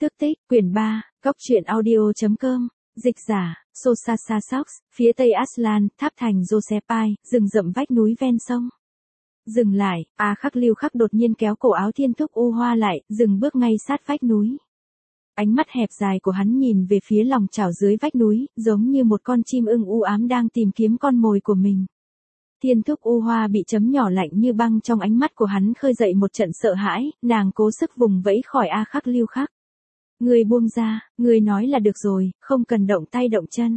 Tước tích, quyển 3, góc truyện audio.com, dịch giả, Sosasa Socks, phía tây Aslan, tháp thành Josephai, rừng rậm vách núi ven sông. Dừng lại, Khắc Lưu Khắc đột nhiên kéo cổ áo Thiên Thúc U Hoa lại, dừng bước ngay sát vách núi. Ánh mắt hẹp dài của hắn nhìn về phía lòng chảo dưới vách núi, giống như một con chim ưng u ám đang tìm kiếm con mồi của mình. Thiên Thúc U Hoa bị chấm nhỏ lạnh như băng trong ánh mắt của hắn khơi dậy một trận sợ hãi, nàng cố sức vùng vẫy khỏi Khắc Lưu Khắc. Người buông ra, người nói là được rồi, không cần động tay động chân.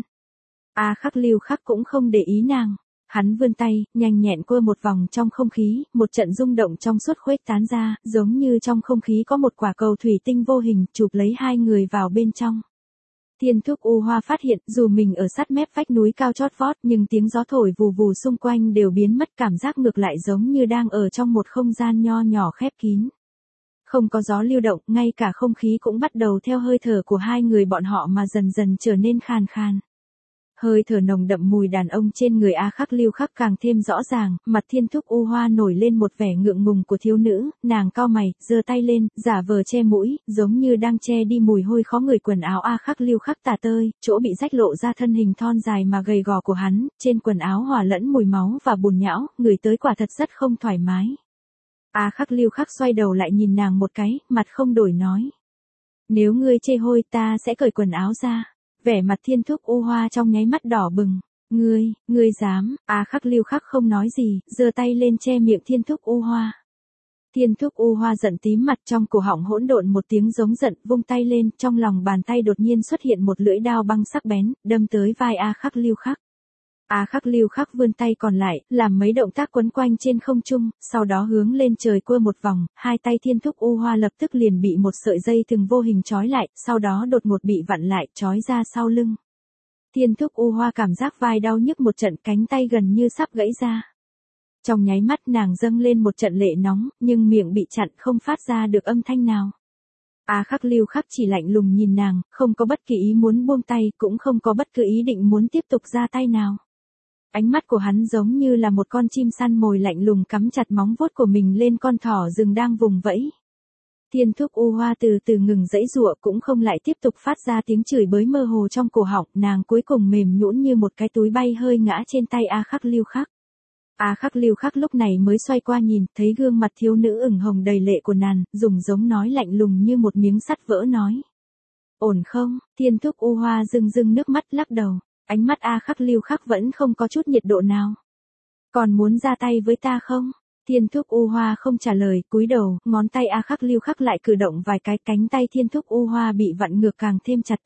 Khắc Lưu Khắc cũng không để ý nàng. Hắn vươn tay, nhanh nhẹn quơ một vòng trong không khí, một trận rung động trong suốt khuếch tán ra, giống như trong không khí có một quả cầu thủy tinh vô hình, chụp lấy hai người vào bên trong. Thiên Thúc U Hoa phát hiện, dù mình ở sát mép vách núi cao chót vót, nhưng tiếng gió thổi vù vù xung quanh đều biến mất, cảm giác ngược lại giống như đang ở trong một không gian nho nhỏ khép kín. Không có gió lưu động, ngay cả không khí cũng bắt đầu theo hơi thở của hai người bọn họ mà dần dần trở nên khàn khàn. Hơi thở nồng đậm mùi đàn ông trên người Khắc Lưu Khắc càng thêm rõ ràng, mặt Thiên Thúc U Hoa nổi lên một vẻ ngượng ngùng của thiếu nữ, nàng cau mày, giơ tay lên, giả vờ che mũi, giống như đang che đi mùi hôi khó ngửi quần áo Khắc Lưu Khắc tả tơi, chỗ bị rách lộ ra thân hình thon dài mà gầy gò của hắn, trên quần áo hòa lẫn mùi máu và bùn nhão, người tới quả thật rất không thoải mái. Khắc Lưu Khắc xoay đầu lại nhìn nàng một cái, mặt không đổi nói. Nếu ngươi chê hôi ta sẽ cởi quần áo ra. Vẻ mặt Thiên Thúc U Hoa trong nháy mắt đỏ bừng. Ngươi dám, Khắc Lưu Khắc không nói gì, giơ tay lên che miệng Thiên Thúc U Hoa. Thiên Thúc U Hoa giận tím mặt, trong cổ họng hỗn độn một tiếng giống giận, vung tay lên, trong lòng bàn tay đột nhiên xuất hiện một lưỡi đao băng sắc bén, đâm tới vai Khắc Lưu Khắc. Khắc Lưu Khắc vươn tay còn lại, làm mấy động tác quấn quanh trên không trung, sau đó hướng lên trời quơ một vòng, hai tay Thiên Thúc U Hoa lập tức liền bị một sợi dây thừng vô hình trói lại, sau đó đột ngột bị vặn lại, trói ra sau lưng. Thiên Thúc U Hoa cảm giác vai đau nhức một trận, cánh tay gần như sắp gãy ra. Trong nháy mắt nàng dâng lên một trận lệ nóng, nhưng miệng bị chặn không phát ra được âm thanh nào. Khắc Lưu Khắc chỉ lạnh lùng nhìn nàng, không có bất kỳ ý muốn buông tay, cũng không có bất cứ ý định muốn tiếp tục ra tay nào. Ánh mắt của hắn giống như là một con chim săn mồi lạnh lùng cắm chặt móng vuốt của mình lên con thỏ rừng đang vùng vẫy. Thiên Thúc U Hoa từ từ ngừng giãy giụa, cũng không lại tiếp tục phát ra tiếng chửi bới mơ hồ trong cổ họng, nàng cuối cùng mềm nhũn như một cái túi bay hơi ngã trên tay Khắc Lưu Khắc. Khắc Lưu Khắc lúc này mới xoay qua nhìn, thấy gương mặt thiếu nữ ửng hồng đầy lệ của nàng, dùng giống nói lạnh lùng như một miếng sắt vỡ nói. Ổn không? Thiên Thúc U Hoa rưng rưng nước mắt lắc đầu. Ánh mắt Khắc Lưu Khắc vẫn không có chút nhiệt độ nào. Còn muốn ra tay với ta không? Thiên Thúc U Hoa không trả lời, cúi đầu, ngón tay Khắc Lưu Khắc lại cử động vài cái, cánh tay Thiên Thúc U Hoa bị vặn ngược càng thêm chặt.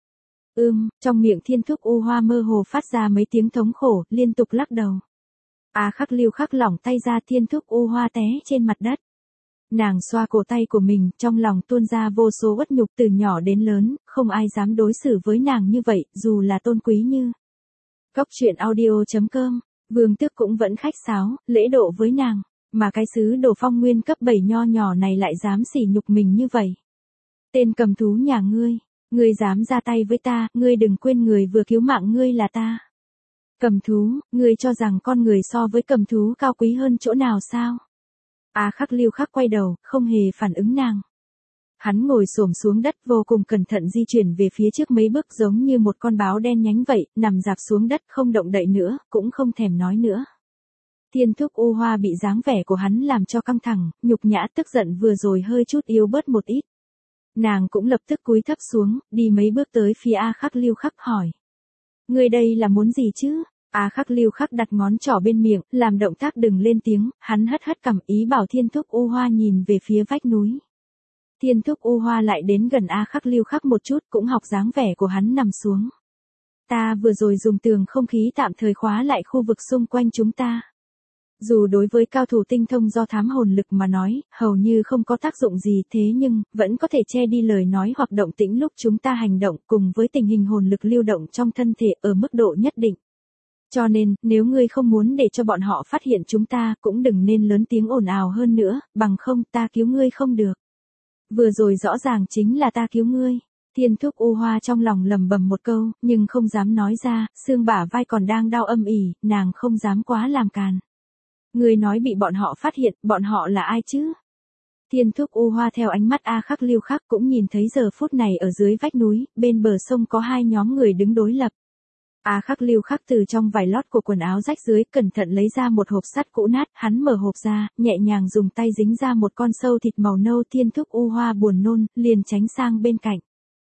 Trong miệng Thiên Thúc U Hoa mơ hồ phát ra mấy tiếng thống khổ, liên tục lắc đầu. Khắc Lưu Khắc lỏng tay ra, Thiên Thúc U Hoa té trên mặt đất. Nàng xoa cổ tay của mình, trong lòng tuôn ra vô số uất nhục, từ nhỏ đến lớn, không ai dám đối xử với nàng như vậy, dù là tôn quý như. Góc truyện audio.com, Vương Tước cũng vẫn khách sáo, lễ độ với nàng, mà cái sứ đồ phong nguyên cấp 7 nho nhỏ này lại dám sỉ nhục mình như vậy. Tên cầm thú nhà ngươi dám ra tay với ta, ngươi đừng quên người vừa cứu mạng ngươi là ta. Cầm thú, ngươi cho rằng con người so với cầm thú cao quý hơn chỗ nào sao? Khắc Lưu Khắc quay đầu, không hề phản ứng nàng. Hắn ngồi xổm xuống đất, vô cùng cẩn thận di chuyển về phía trước mấy bước, giống như một con báo đen nhánh vậy, nằm rạp xuống đất không động đậy nữa, cũng không thèm nói nữa. Thiên Thúc U Hoa bị dáng vẻ của hắn làm cho căng thẳng, nhục nhã, tức giận vừa rồi hơi chút yếu bớt một ít. Nàng cũng lập tức cúi thấp xuống, đi mấy bước tới phía Khắc Lưu Khắc hỏi. Ngươi đây là muốn gì chứ? Khắc Lưu Khắc đặt ngón trỏ bên miệng, làm động tác đừng lên tiếng, hắn hất cằm, ý bảo Thiên Thúc U Hoa nhìn về phía vách núi. Thiên Thúc U Hoa lại đến gần Khắc Lưu Khắc một chút, cũng học dáng vẻ của hắn nằm xuống. Ta vừa rồi dùng tường không khí tạm thời khóa lại khu vực xung quanh chúng ta. Dù đối với cao thủ tinh thông do thám hồn lực mà nói, hầu như không có tác dụng gì, thế nhưng, vẫn có thể che đi lời nói hoặc động tĩnh lúc chúng ta hành động, cùng với tình hình hồn lực lưu động trong thân thể ở mức độ nhất định. Cho nên, nếu ngươi không muốn để cho bọn họ phát hiện chúng ta, cũng đừng nên lớn tiếng ồn ào hơn nữa, bằng không ta cứu ngươi không được. Vừa rồi rõ ràng chính là ta cứu ngươi. Thiên Thúc U Hoa trong lòng lầm bầm một câu, nhưng không dám nói ra, xương bả vai còn đang đau âm ỉ, nàng không dám quá làm càn. Ngươi nói bị bọn họ phát hiện, bọn họ là ai chứ? Tiên Thúc U Hoa theo ánh mắt A Khắc Lưu Khắc cũng nhìn thấy giờ phút này ở dưới vách núi, bên bờ sông có hai nhóm người đứng đối lập. A Khắc Lưu Khắc từ trong vải lót của quần áo rách dưới cẩn thận lấy ra một hộp sắt cũ nát, hắn mở hộp ra, nhẹ nhàng dùng tay dính ra một con sâu thịt màu nâu. Tiên Thúc U Hoa buồn nôn, liền tránh sang bên cạnh.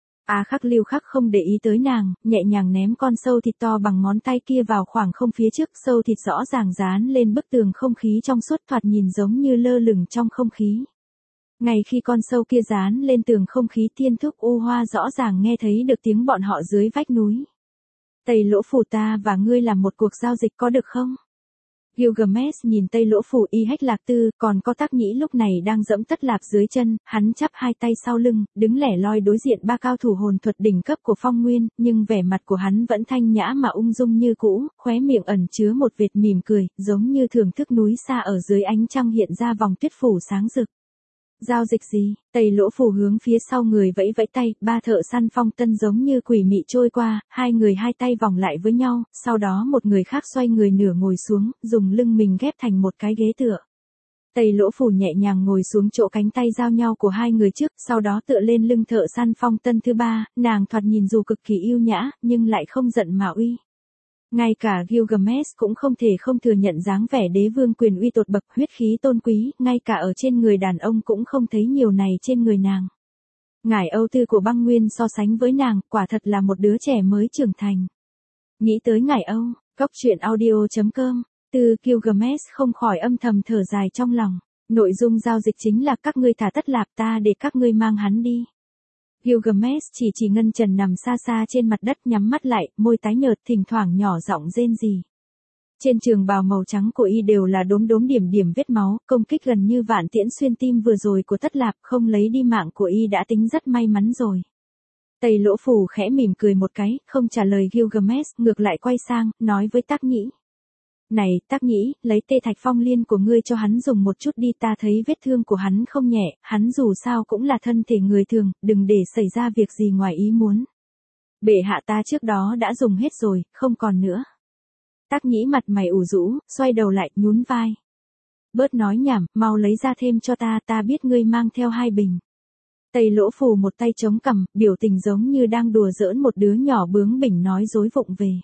A Khắc Lưu Khắc không để ý tới nàng, nhẹ nhàng ném con sâu thịt to bằng ngón tay kia vào khoảng không phía trước, sâu thịt rõ ràng dán lên bức tường không khí trong suốt thoạt nhìn giống như lơ lửng trong không khí. Ngay khi con sâu kia dán lên tường không khí, Tiên Thúc U Hoa rõ ràng nghe thấy được tiếng bọn họ dưới vách núi. Tây Lỗ Phủ, ta và ngươi làm một cuộc giao dịch có được không? Gilgamesh nhìn Tây Lỗ Phủ Y Hách Lạc Tư, còn có Tác Nhĩ lúc này đang dẫm Tất Lạp dưới chân, hắn chắp hai tay sau lưng, đứng lẻ loi đối diện ba cao thủ hồn thuật đỉnh cấp của Phong Nguyên, nhưng vẻ mặt của hắn vẫn thanh nhã mà ung dung như cũ, khóe miệng ẩn chứa một vệt mỉm cười, giống như thưởng thức núi xa ở dưới ánh trăng hiện ra vòng tuyết phủ sáng rực. Giao dịch gì? Tây Lỗ Phủ hướng phía sau người vẫy vẫy tay, ba thợ săn Phong Tân giống như quỷ mị trôi qua, hai người hai tay vòng lại với nhau, sau đó một người khác xoay người nửa ngồi xuống, dùng lưng mình ghép thành một cái ghế tựa. Tây Lỗ Phủ nhẹ nhàng ngồi xuống chỗ cánh tay giao nhau của hai người trước, sau đó tựa lên lưng thợ săn Phong Tân thứ ba, nàng thoạt nhìn dù cực kỳ yêu nhã, nhưng lại không giận mà uy. Ngay cả Gilgamesh cũng không thể không thừa nhận dáng vẻ đế vương quyền uy tột bậc, huyết khí tôn quý, ngay cả ở trên người đàn ông cũng không thấy nhiều này trên người nàng. Ngải Âu Tư của Băng Nguyên so sánh với nàng, quả thật là một đứa trẻ mới trưởng thành. Nghĩ tới Ngải Âu, Cóc Truyện Audio.com, từ Gilgamesh không khỏi âm thầm thở dài trong lòng. Nội dung giao dịch chính là các ngươi thả Tất Lạp ta để các ngươi mang hắn đi. Gilgamesh chỉ Ngân Trần nằm xa xa trên mặt đất nhắm mắt lại, môi tái nhợt thỉnh thoảng nhỏ giọng rên rỉ. Trên trường bào màu trắng của y đều là đốm đốm điểm điểm vết máu, công kích gần như vạn tiễn xuyên tim vừa rồi của Tất Lạp không lấy đi mạng của y đã tính rất may mắn rồi. Tây Lỗ Phủ khẽ mỉm cười một cái, không trả lời Gilgamesh, ngược lại quay sang, nói với Tác Nhĩ. Này, Tác Nhĩ, lấy tê thạch phong liên của ngươi cho hắn dùng một chút đi, ta thấy vết thương của hắn không nhẹ, hắn dù sao cũng là thân thể người thường, đừng để xảy ra việc gì ngoài ý muốn. Bệ hạ ta trước đó đã dùng hết rồi, không còn nữa. Tác Nhĩ mặt mày ủ rũ, xoay đầu lại, nhún vai. Bớt nói nhảm, mau lấy ra thêm cho ta biết ngươi mang theo 2 bình. Tây Lỗ Phủ một tay chống cằm, biểu tình giống như đang đùa giỡn một đứa nhỏ bướng bỉnh nói dối vụng về.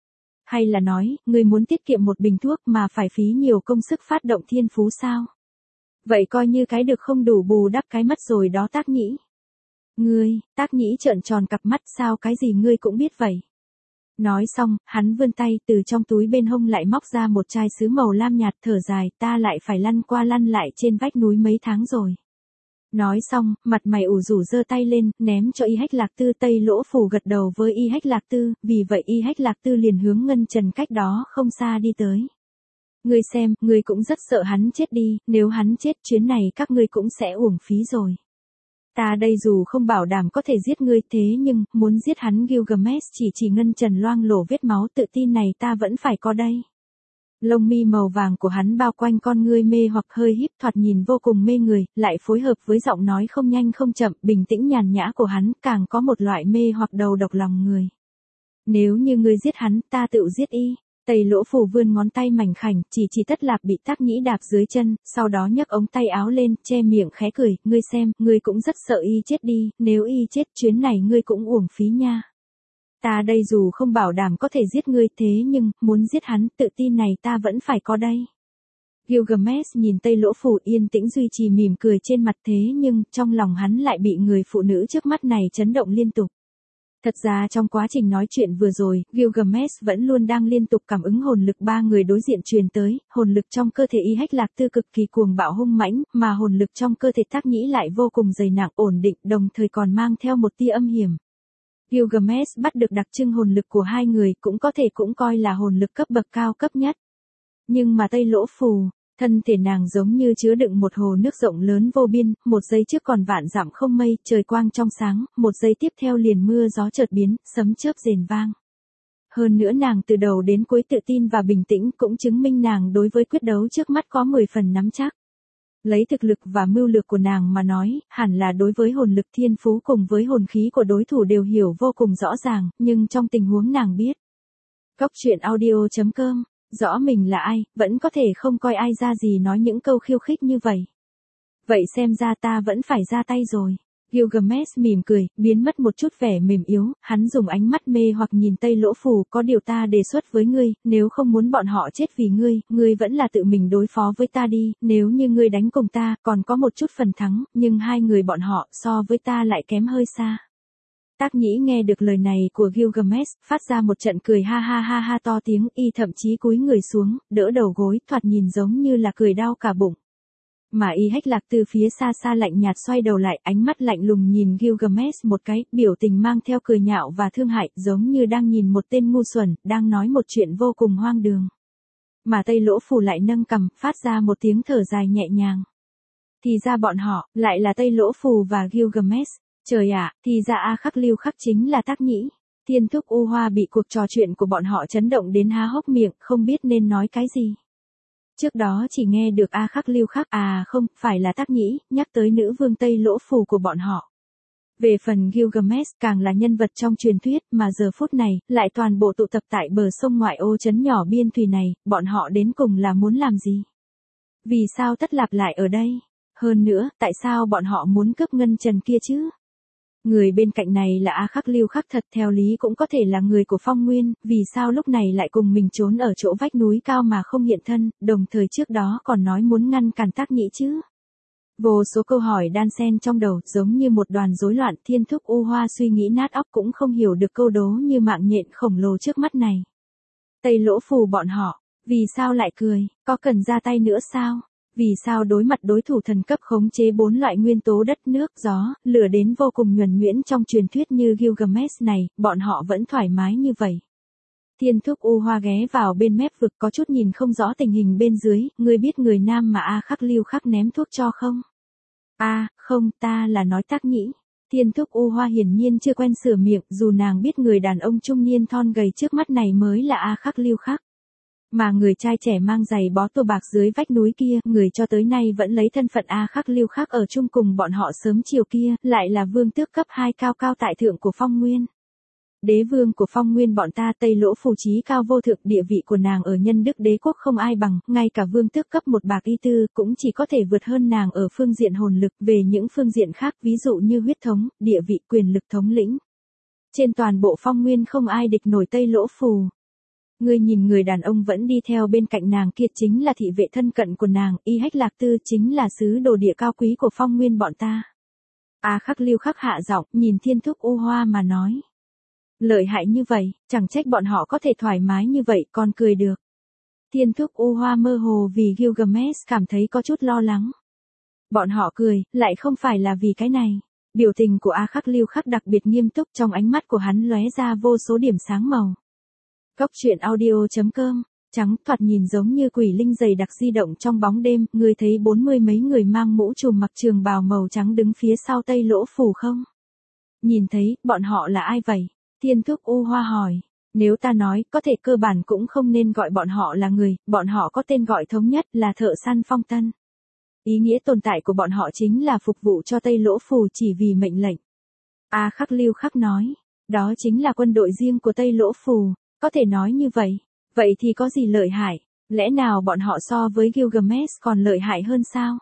Hay là nói, ngươi muốn tiết kiệm một bình thuốc mà phải phí nhiều công sức phát động thiên phú sao? Vậy coi như cái được không đủ bù đắp cái mất rồi đó Tác Nhĩ. Ngươi, Tác Nhĩ trợn tròn cặp mắt, sao cái gì ngươi cũng biết vậy? Nói xong, hắn vươn tay từ trong túi bên hông lại móc ra một chai sứ màu lam nhạt, thở dài, ta lại phải lăn qua lăn lại trên vách núi mấy tháng rồi. Nói xong, mặt mày ủ rũ giơ tay lên, ném cho Y Hách Lạc Tư. Tây Lỗ Phủ gật đầu với Y Hách Lạc Tư, vì vậy Y Hách Lạc Tư liền hướng Ngân Trần cách đó không xa đi tới. Ngươi xem, ngươi cũng rất sợ hắn chết đi, nếu hắn chết chuyến này các ngươi cũng sẽ uổng phí rồi. Ta đây dù không bảo đảm có thể giết ngươi, thế nhưng, muốn giết hắn. Gilgamesh chỉ Ngân Trần loang lổ vết máu, tự tin này ta vẫn phải có đây. Lông mi màu vàng của hắn bao quanh con ngươi mê hoặc hơi híp, thoạt nhìn vô cùng mê người, lại phối hợp với giọng nói không nhanh không chậm, bình tĩnh nhàn nhã của hắn, càng có một loại mê hoặc đầu độc lòng người. Nếu như ngươi giết hắn, ta tự giết y. Tây Lỗ Phủ vươn ngón tay mảnh khảnh, chỉ Tất Lạp bị Tác Nhĩ đạp dưới chân, sau đó nhấc ống tay áo lên, che miệng khẽ cười, ngươi xem, ngươi cũng rất sợ y chết đi, nếu y chết chuyến này ngươi cũng uổng phí nha. Ta đây dù không bảo đảm có thể giết ngươi, thế nhưng, muốn giết hắn, tự tin này ta vẫn phải có đây. Gilgamesh nhìn Tây Lỗ Phủ yên tĩnh duy trì mỉm cười trên mặt, thế nhưng, trong lòng hắn lại bị người phụ nữ trước mắt này chấn động liên tục. Thật ra trong quá trình nói chuyện vừa rồi, Gilgamesh vẫn luôn đang liên tục cảm ứng hồn lực ba người đối diện truyền tới, hồn lực trong cơ thể Y Hách Lạc Tư cực kỳ cuồng bạo hung mãnh, mà hồn lực trong cơ thể Tác Nhĩ lại vô cùng dày nặng ổn định, đồng thời còn mang theo một tia âm hiểm. Gilgamesh bắt được đặc trưng hồn lực của hai người, cũng có thể cũng coi là hồn lực cấp bậc cao cấp nhất. Nhưng mà Tây Lỗ Phủ, thân thể nàng giống như chứa đựng một hồ nước rộng lớn vô biên, một giây trước còn vạn dặm không mây, trời quang trong sáng, một giây tiếp theo liền mưa gió chợt biến, sấm chớp rền vang. Hơn nữa nàng từ đầu đến cuối tự tin và bình tĩnh, cũng chứng minh nàng đối với quyết đấu trước mắt có 10 phần nắm chắc. Lấy thực lực và mưu lược của nàng mà nói, hẳn là đối với hồn lực thiên phú cùng với hồn khí của đối thủ đều hiểu vô cùng rõ ràng, nhưng trong tình huống nàng biết. Cóc Truyện Audio.com, rõ mình là ai, vẫn có thể không coi ai ra gì nói những câu khiêu khích như vậy. Vậy xem ra ta vẫn phải ra tay rồi. Gilgamesh mỉm cười, biến mất một chút vẻ mềm yếu, hắn dùng ánh mắt mê hoặc nhìn Tây Lỗ Phù, có điều ta đề xuất với ngươi, nếu không muốn bọn họ chết vì ngươi vẫn là tự mình đối phó với ta đi, nếu như ngươi đánh cùng ta, còn có một chút phần thắng, nhưng hai người bọn họ so với ta lại kém hơi xa. Tác Nhĩ nghe được lời này của Gilgamesh, phát ra một trận cười ha ha ha ha to tiếng, y thậm chí cúi người xuống, đỡ đầu gối, thoạt nhìn giống như là cười đau cả bụng. Mà Y Hách Lạc từ phía xa xa lạnh nhạt xoay đầu lại, ánh mắt lạnh lùng nhìn Gilgamesh một cái, biểu tình mang theo cười nhạo và thương hại, giống như đang nhìn một tên ngu xuẩn, đang nói một chuyện vô cùng hoang đường. Mà Tây Lỗ Phù lại nâng cằm, phát ra một tiếng thở dài nhẹ nhàng. Thì ra bọn họ, lại là Tây Lỗ Phù và Gilgamesh. Trời ạ, thì ra A Khắc Lưu Khắc chính là Tác Nhĩ. Thiên Thúc U Hoa bị cuộc trò chuyện của bọn họ chấn động đến há hốc miệng, không biết nên nói cái gì. Trước đó chỉ nghe được A Khắc Lưu Khắc, không, phải là Tác Nhĩ, nhắc tới nữ vương Tây Lỗ Phù của bọn họ. Về phần Gilgamesh, càng là nhân vật trong truyền thuyết, mà giờ phút này, lại toàn bộ tụ tập tại bờ sông ngoại ô trấn nhỏ biên thùy này, bọn họ đến cùng là muốn làm gì? Vì sao Tất Lạp lại ở đây? Hơn nữa, tại sao bọn họ muốn cướp ngân trần kia chứ? Người bên cạnh này là A Khắc Lưu Khắc thật, theo lý cũng có thể là người của Phong Nguyên, vì sao lúc này lại cùng mình trốn ở chỗ vách núi cao mà không hiện thân, đồng thời trước đó còn nói muốn ngăn cản Tác Nhĩ chứ? Vô số câu hỏi đan xen trong đầu, giống như một đoàn rối loạn. Thiên Thúc U Hoa suy nghĩ nát óc cũng không hiểu được câu đố như mạng nhện khổng lồ trước mắt này. Tây Lỗ Phù bọn họ, vì sao lại cười, có cần ra tay nữa sao? Vì sao đối mặt đối thủ thần cấp khống chế 4 loại nguyên tố đất nước, gió, lửa đến vô cùng nhuần nhuyễn trong truyền thuyết như Gilgamesh này, bọn họ vẫn thoải mái như vậy? Thiên Thúc U Hoa ghé vào bên mép vực, có chút nhìn không rõ tình hình bên dưới, ngươi biết người nam mà A Khắc Lưu Khắc ném thuốc cho không? Không, ta là nói Tác Nhĩ. Thiên Thúc U Hoa hiển nhiên chưa quen sửa miệng, dù nàng biết người đàn ông trung niên thon gầy trước mắt này mới là A Khắc Lưu Khắc. Mà người trai trẻ mang giày bó tua bạc dưới vách núi kia, người cho tới nay vẫn lấy thân phận A Khắc Lưu Khắc ở chung cùng bọn họ sớm chiều kia, lại là vương tước cấp 2 cao cao tại thượng của Phong Nguyên. Đế vương của Phong Nguyên bọn ta, Tây Lỗ Phù trí cao vô thượng, địa vị của nàng ở Nhân Đức Đế quốc không ai bằng, ngay cả vương tước cấp 1 bạc y tư cũng chỉ có thể vượt hơn nàng ở phương diện hồn lực, về những phương diện khác ví dụ như huyết thống, địa vị, quyền lực thống lĩnh. Trên toàn bộ Phong Nguyên không ai địch nổi Tây Lỗ Phù. Ngươi nhìn người đàn ông vẫn đi theo bên cạnh nàng kia chính là thị vệ thân cận của nàng, Y Hách Lạc Tư chính là sứ đồ địa cao quý của Phong Nguyên bọn ta. A Khắc Lưu Khắc hạ giọng, nhìn Thiên Thúc U Hoa mà nói. Lợi hại như vậy, chẳng trách bọn họ có thể thoải mái như vậy, còn cười được. Thiên Thúc U Hoa mơ hồ vì Gilgamesh cảm thấy có chút lo lắng. Bọn họ cười, lại không phải là vì cái này. Biểu tình của A Khắc Lưu Khắc đặc biệt nghiêm túc, trong ánh mắt của hắn lóe ra vô số điểm sáng màu. Góc truyện audio.com, trắng thoạt nhìn giống như quỷ linh dày đặc di động trong bóng đêm, ngươi thấy 40 mấy người mang mũ trùm mặc trường bào màu trắng đứng phía sau Tây Lỗ Phù không? Nhìn thấy, bọn họ là ai vậy? Thiên Thúc U Hoa hỏi. Nếu ta nói, có thể cơ bản cũng không nên gọi bọn họ là người, bọn họ có tên gọi thống nhất là thợ săn Phong Tân. Ý nghĩa tồn tại của bọn họ chính là phục vụ cho Tây Lỗ Phù chỉ vì mệnh lệnh. A Khắc Lưu Khắc nói, đó chính là quân đội riêng của Tây Lỗ Phù, có thể nói như vậy. Vậy thì có gì lợi hại? Lẽ nào bọn họ so với Gilgamesh còn lợi hại hơn sao?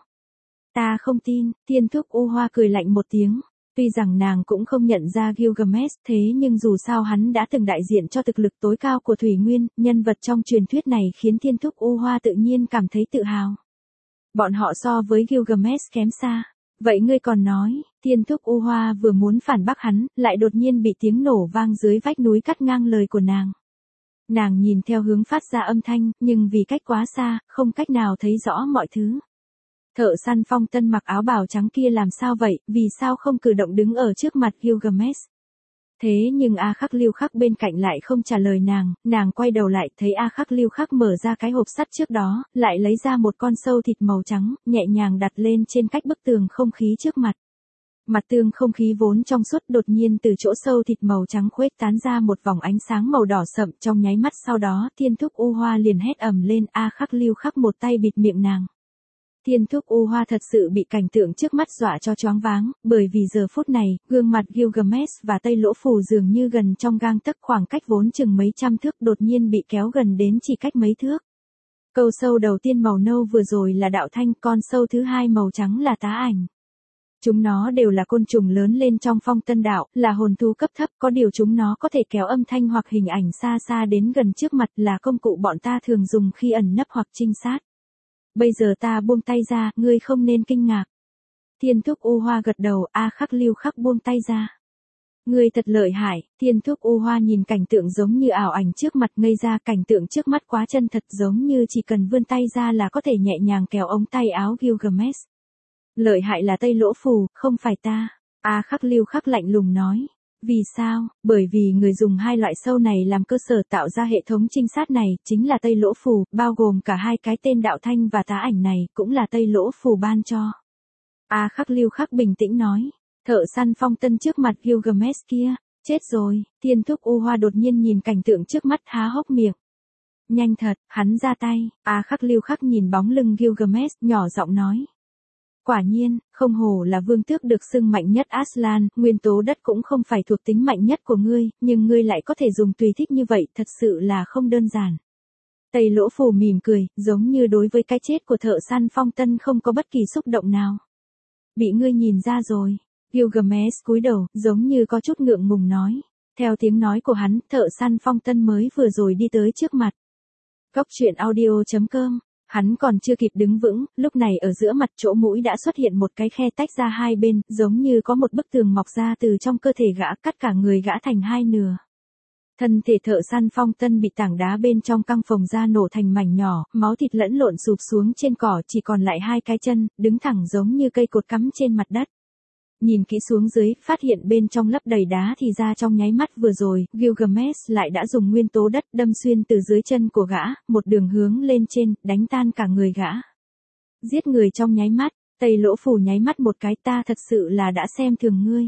Ta không tin. Thiên Thúc U Hoa cười lạnh một tiếng. Tuy rằng nàng cũng không nhận ra Gilgamesh, thế nhưng dù sao hắn đã từng đại diện cho thực lực tối cao của Thủy Nguyên, nhân vật trong truyền thuyết này khiến Thiên Thúc U Hoa tự nhiên cảm thấy tự hào. Bọn họ so với Gilgamesh kém xa. Vậy ngươi còn nói, Thiên Thúc U Hoa vừa muốn phản bác hắn, lại đột nhiên bị tiếng nổ vang dưới vách núi cắt ngang lời của nàng. Nàng nhìn theo hướng phát ra âm thanh, nhưng vì cách quá xa, không cách nào thấy rõ mọi thứ. Thợ săn Phong Tân mặc áo bào trắng kia làm sao vậy, vì sao không cử động đứng ở trước mặt Gilgamesh? Thế nhưng A Khắc Lưu Khắc bên cạnh lại không trả lời nàng quay đầu lại thấy A Khắc Lưu Khắc mở ra cái hộp sắt trước đó, lại lấy ra một con sâu thịt màu trắng, nhẹ nhàng đặt lên trên cách bức tường không khí trước mặt. Mặt tường không khí vốn trong suốt đột nhiên từ chỗ sâu thịt màu trắng khuếch tán ra một vòng ánh sáng màu đỏ sậm, trong nháy mắt sau đó Thiên Thúc U Hoa liền hét ầm lên. A Khắc Lưu Khắc một tay bịt miệng nàng. Thiên Thúc U Hoa thật sự bị cảnh tượng trước mắt dọa cho choáng váng, bởi vì giờ phút này, gương mặt Gilgamesh và Tây Lỗ Phù dường như gần trong gang tấc, khoảng cách vốn chừng mấy trăm thước đột nhiên bị kéo gần đến chỉ cách mấy thước. Câu sâu đầu tiên màu nâu vừa rồi là đạo thanh, con sâu thứ hai màu trắng là tá ảnh. Chúng nó đều là côn trùng lớn lên trong phong tân đạo, là hồn thú cấp thấp, có điều chúng nó có thể kéo âm thanh hoặc hình ảnh xa xa đến gần trước mặt, là công cụ bọn ta thường dùng khi ẩn nấp hoặc trinh sát. Bây giờ ta buông tay ra, ngươi không nên kinh ngạc. Thiên Thúc U Hoa gật đầu, A Khắc Lưu Khắc buông tay ra. Ngươi thật lợi hại. Thiên Thúc U Hoa nhìn cảnh tượng giống như ảo ảnh trước mặt, ngây ra, cảnh tượng trước mắt quá chân thật, giống như chỉ cần vươn tay ra là có thể nhẹ nhàng kéo ống tay áo Gilgamesh. Lợi hại là Tây Lỗ Phù, không phải ta. A Khắc Lưu Khắc lạnh lùng nói. Vì sao? Bởi vì người dùng hai loại sâu này làm cơ sở tạo ra hệ thống trinh sát này, chính là Tây Lỗ Phù, bao gồm cả hai cái tên đạo thanh và tá ảnh này, cũng là Tây Lỗ Phù ban cho. A Khắc Lưu Khắc bình tĩnh nói. Thợ săn phong tân trước mặt Gilgamesh kia, chết rồi. Thiên Thúc U Hoa đột nhiên nhìn cảnh tượng trước mắt há hốc miệng. Nhanh thật, hắn ra tay. A Khắc Lưu Khắc nhìn bóng lưng Gilgamesh, nhỏ giọng nói. Quả nhiên, không hổ là vương tước được xưng mạnh nhất Aslan, nguyên tố đất cũng không phải thuộc tính mạnh nhất của ngươi, nhưng ngươi lại có thể dùng tùy thích như vậy, thật sự là không đơn giản. Tây Lỗ Phù mỉm cười, giống như đối với cái chết của thợ săn phong tân không có bất kỳ xúc động nào. Bị ngươi nhìn ra rồi. Gilgamesh cúi đầu, giống như có chút ngượng ngùng nói. Theo tiếng nói của hắn, thợ săn phong tân mới vừa rồi đi tới trước mặt. Góc truyện audio.com. Hắn còn chưa kịp đứng vững, lúc này ở giữa mặt chỗ mũi đã xuất hiện một cái khe tách ra hai bên, giống như có một bức tường mọc ra từ trong cơ thể gã, cắt cả người gã thành hai nửa. Thân thể thợ săn phong tân bị tảng đá bên trong căng phồng ra nổ thành mảnh nhỏ, máu thịt lẫn lộn sụp xuống trên cỏ, chỉ còn lại hai cái chân, đứng thẳng giống như cây cột cắm trên mặt đất. Nhìn kỹ xuống dưới, phát hiện bên trong lấp đầy đá thì ra trong nháy mắt vừa rồi, Gilgamesh lại đã dùng nguyên tố đất đâm xuyên từ dưới chân của gã, một đường hướng lên trên, đánh tan cả người gã. Giết người trong nháy mắt, Tây Lỗ Phù nháy mắt một cái, ta thật sự là đã xem thường ngươi.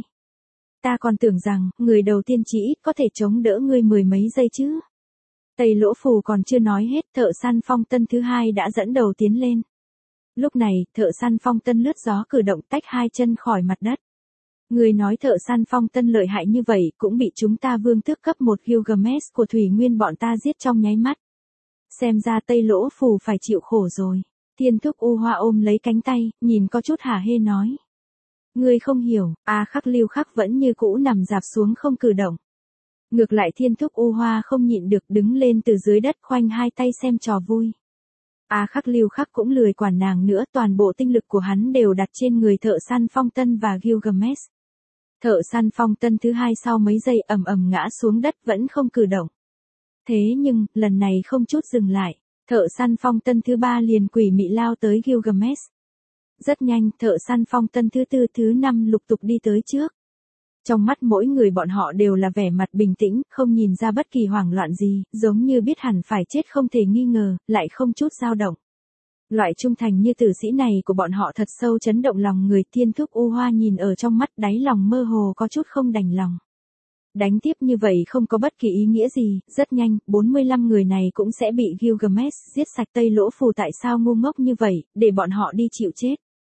Ta còn tưởng rằng, người đầu tiên chỉ ít có thể chống đỡ ngươi mười mấy giây chứ. Tây Lỗ Phù còn chưa nói hết, thợ săn phong tân thứ hai đã dẫn đầu tiến lên. Lúc này, thợ săn phong tân lướt gió cử động tách hai chân khỏi mặt đất. Người nói thợ săn phong tân lợi hại như vậy cũng bị chúng ta vương tước cấp một Gilgamesh của Thủy Nguyên bọn ta giết trong nháy mắt. Xem ra Tây Lỗ Phù phải chịu khổ rồi. Thiên Thúc U Hoa ôm lấy cánh tay, nhìn có chút hả hê nói. Ngươi không hiểu, A Khắc Lưu Khắc vẫn như cũ nằm dạp xuống không cử động. Ngược lại Thiên Thúc U Hoa không nhịn được đứng lên từ dưới đất khoanh hai tay xem trò vui. A Khắc Lưu Khắc cũng lười quản nàng nữa, toàn bộ tinh lực của hắn đều đặt trên người thợ săn phong tân và Gilgamesh. Thợ săn phong tân thứ hai sau mấy giây ầm ầm ngã xuống đất vẫn không cử động. Thế nhưng, lần này không chút dừng lại, thợ săn phong tân thứ ba liền quỷ mị lao tới Gilgamesh. Rất nhanh, thợ săn phong tân thứ tư thứ năm lục tục đi tới trước. Trong mắt mỗi người bọn họ đều là vẻ mặt bình tĩnh, không nhìn ra bất kỳ hoảng loạn gì, giống như biết hẳn phải chết không thể nghi ngờ, lại không chút dao động. Loại trung thành như tử sĩ này của bọn họ thật sâu chấn động lòng người. Thiên Thúc U Hoa nhìn ở trong mắt, đáy lòng mơ hồ có chút không đành lòng. Đánh tiếp như vậy không có bất kỳ ý nghĩa gì, rất nhanh, 45 người này cũng sẽ bị Gilgamesh giết sạch. Tây Lỗ Phù tại sao ngu ngốc như vậy, để bọn họ đi chịu chết.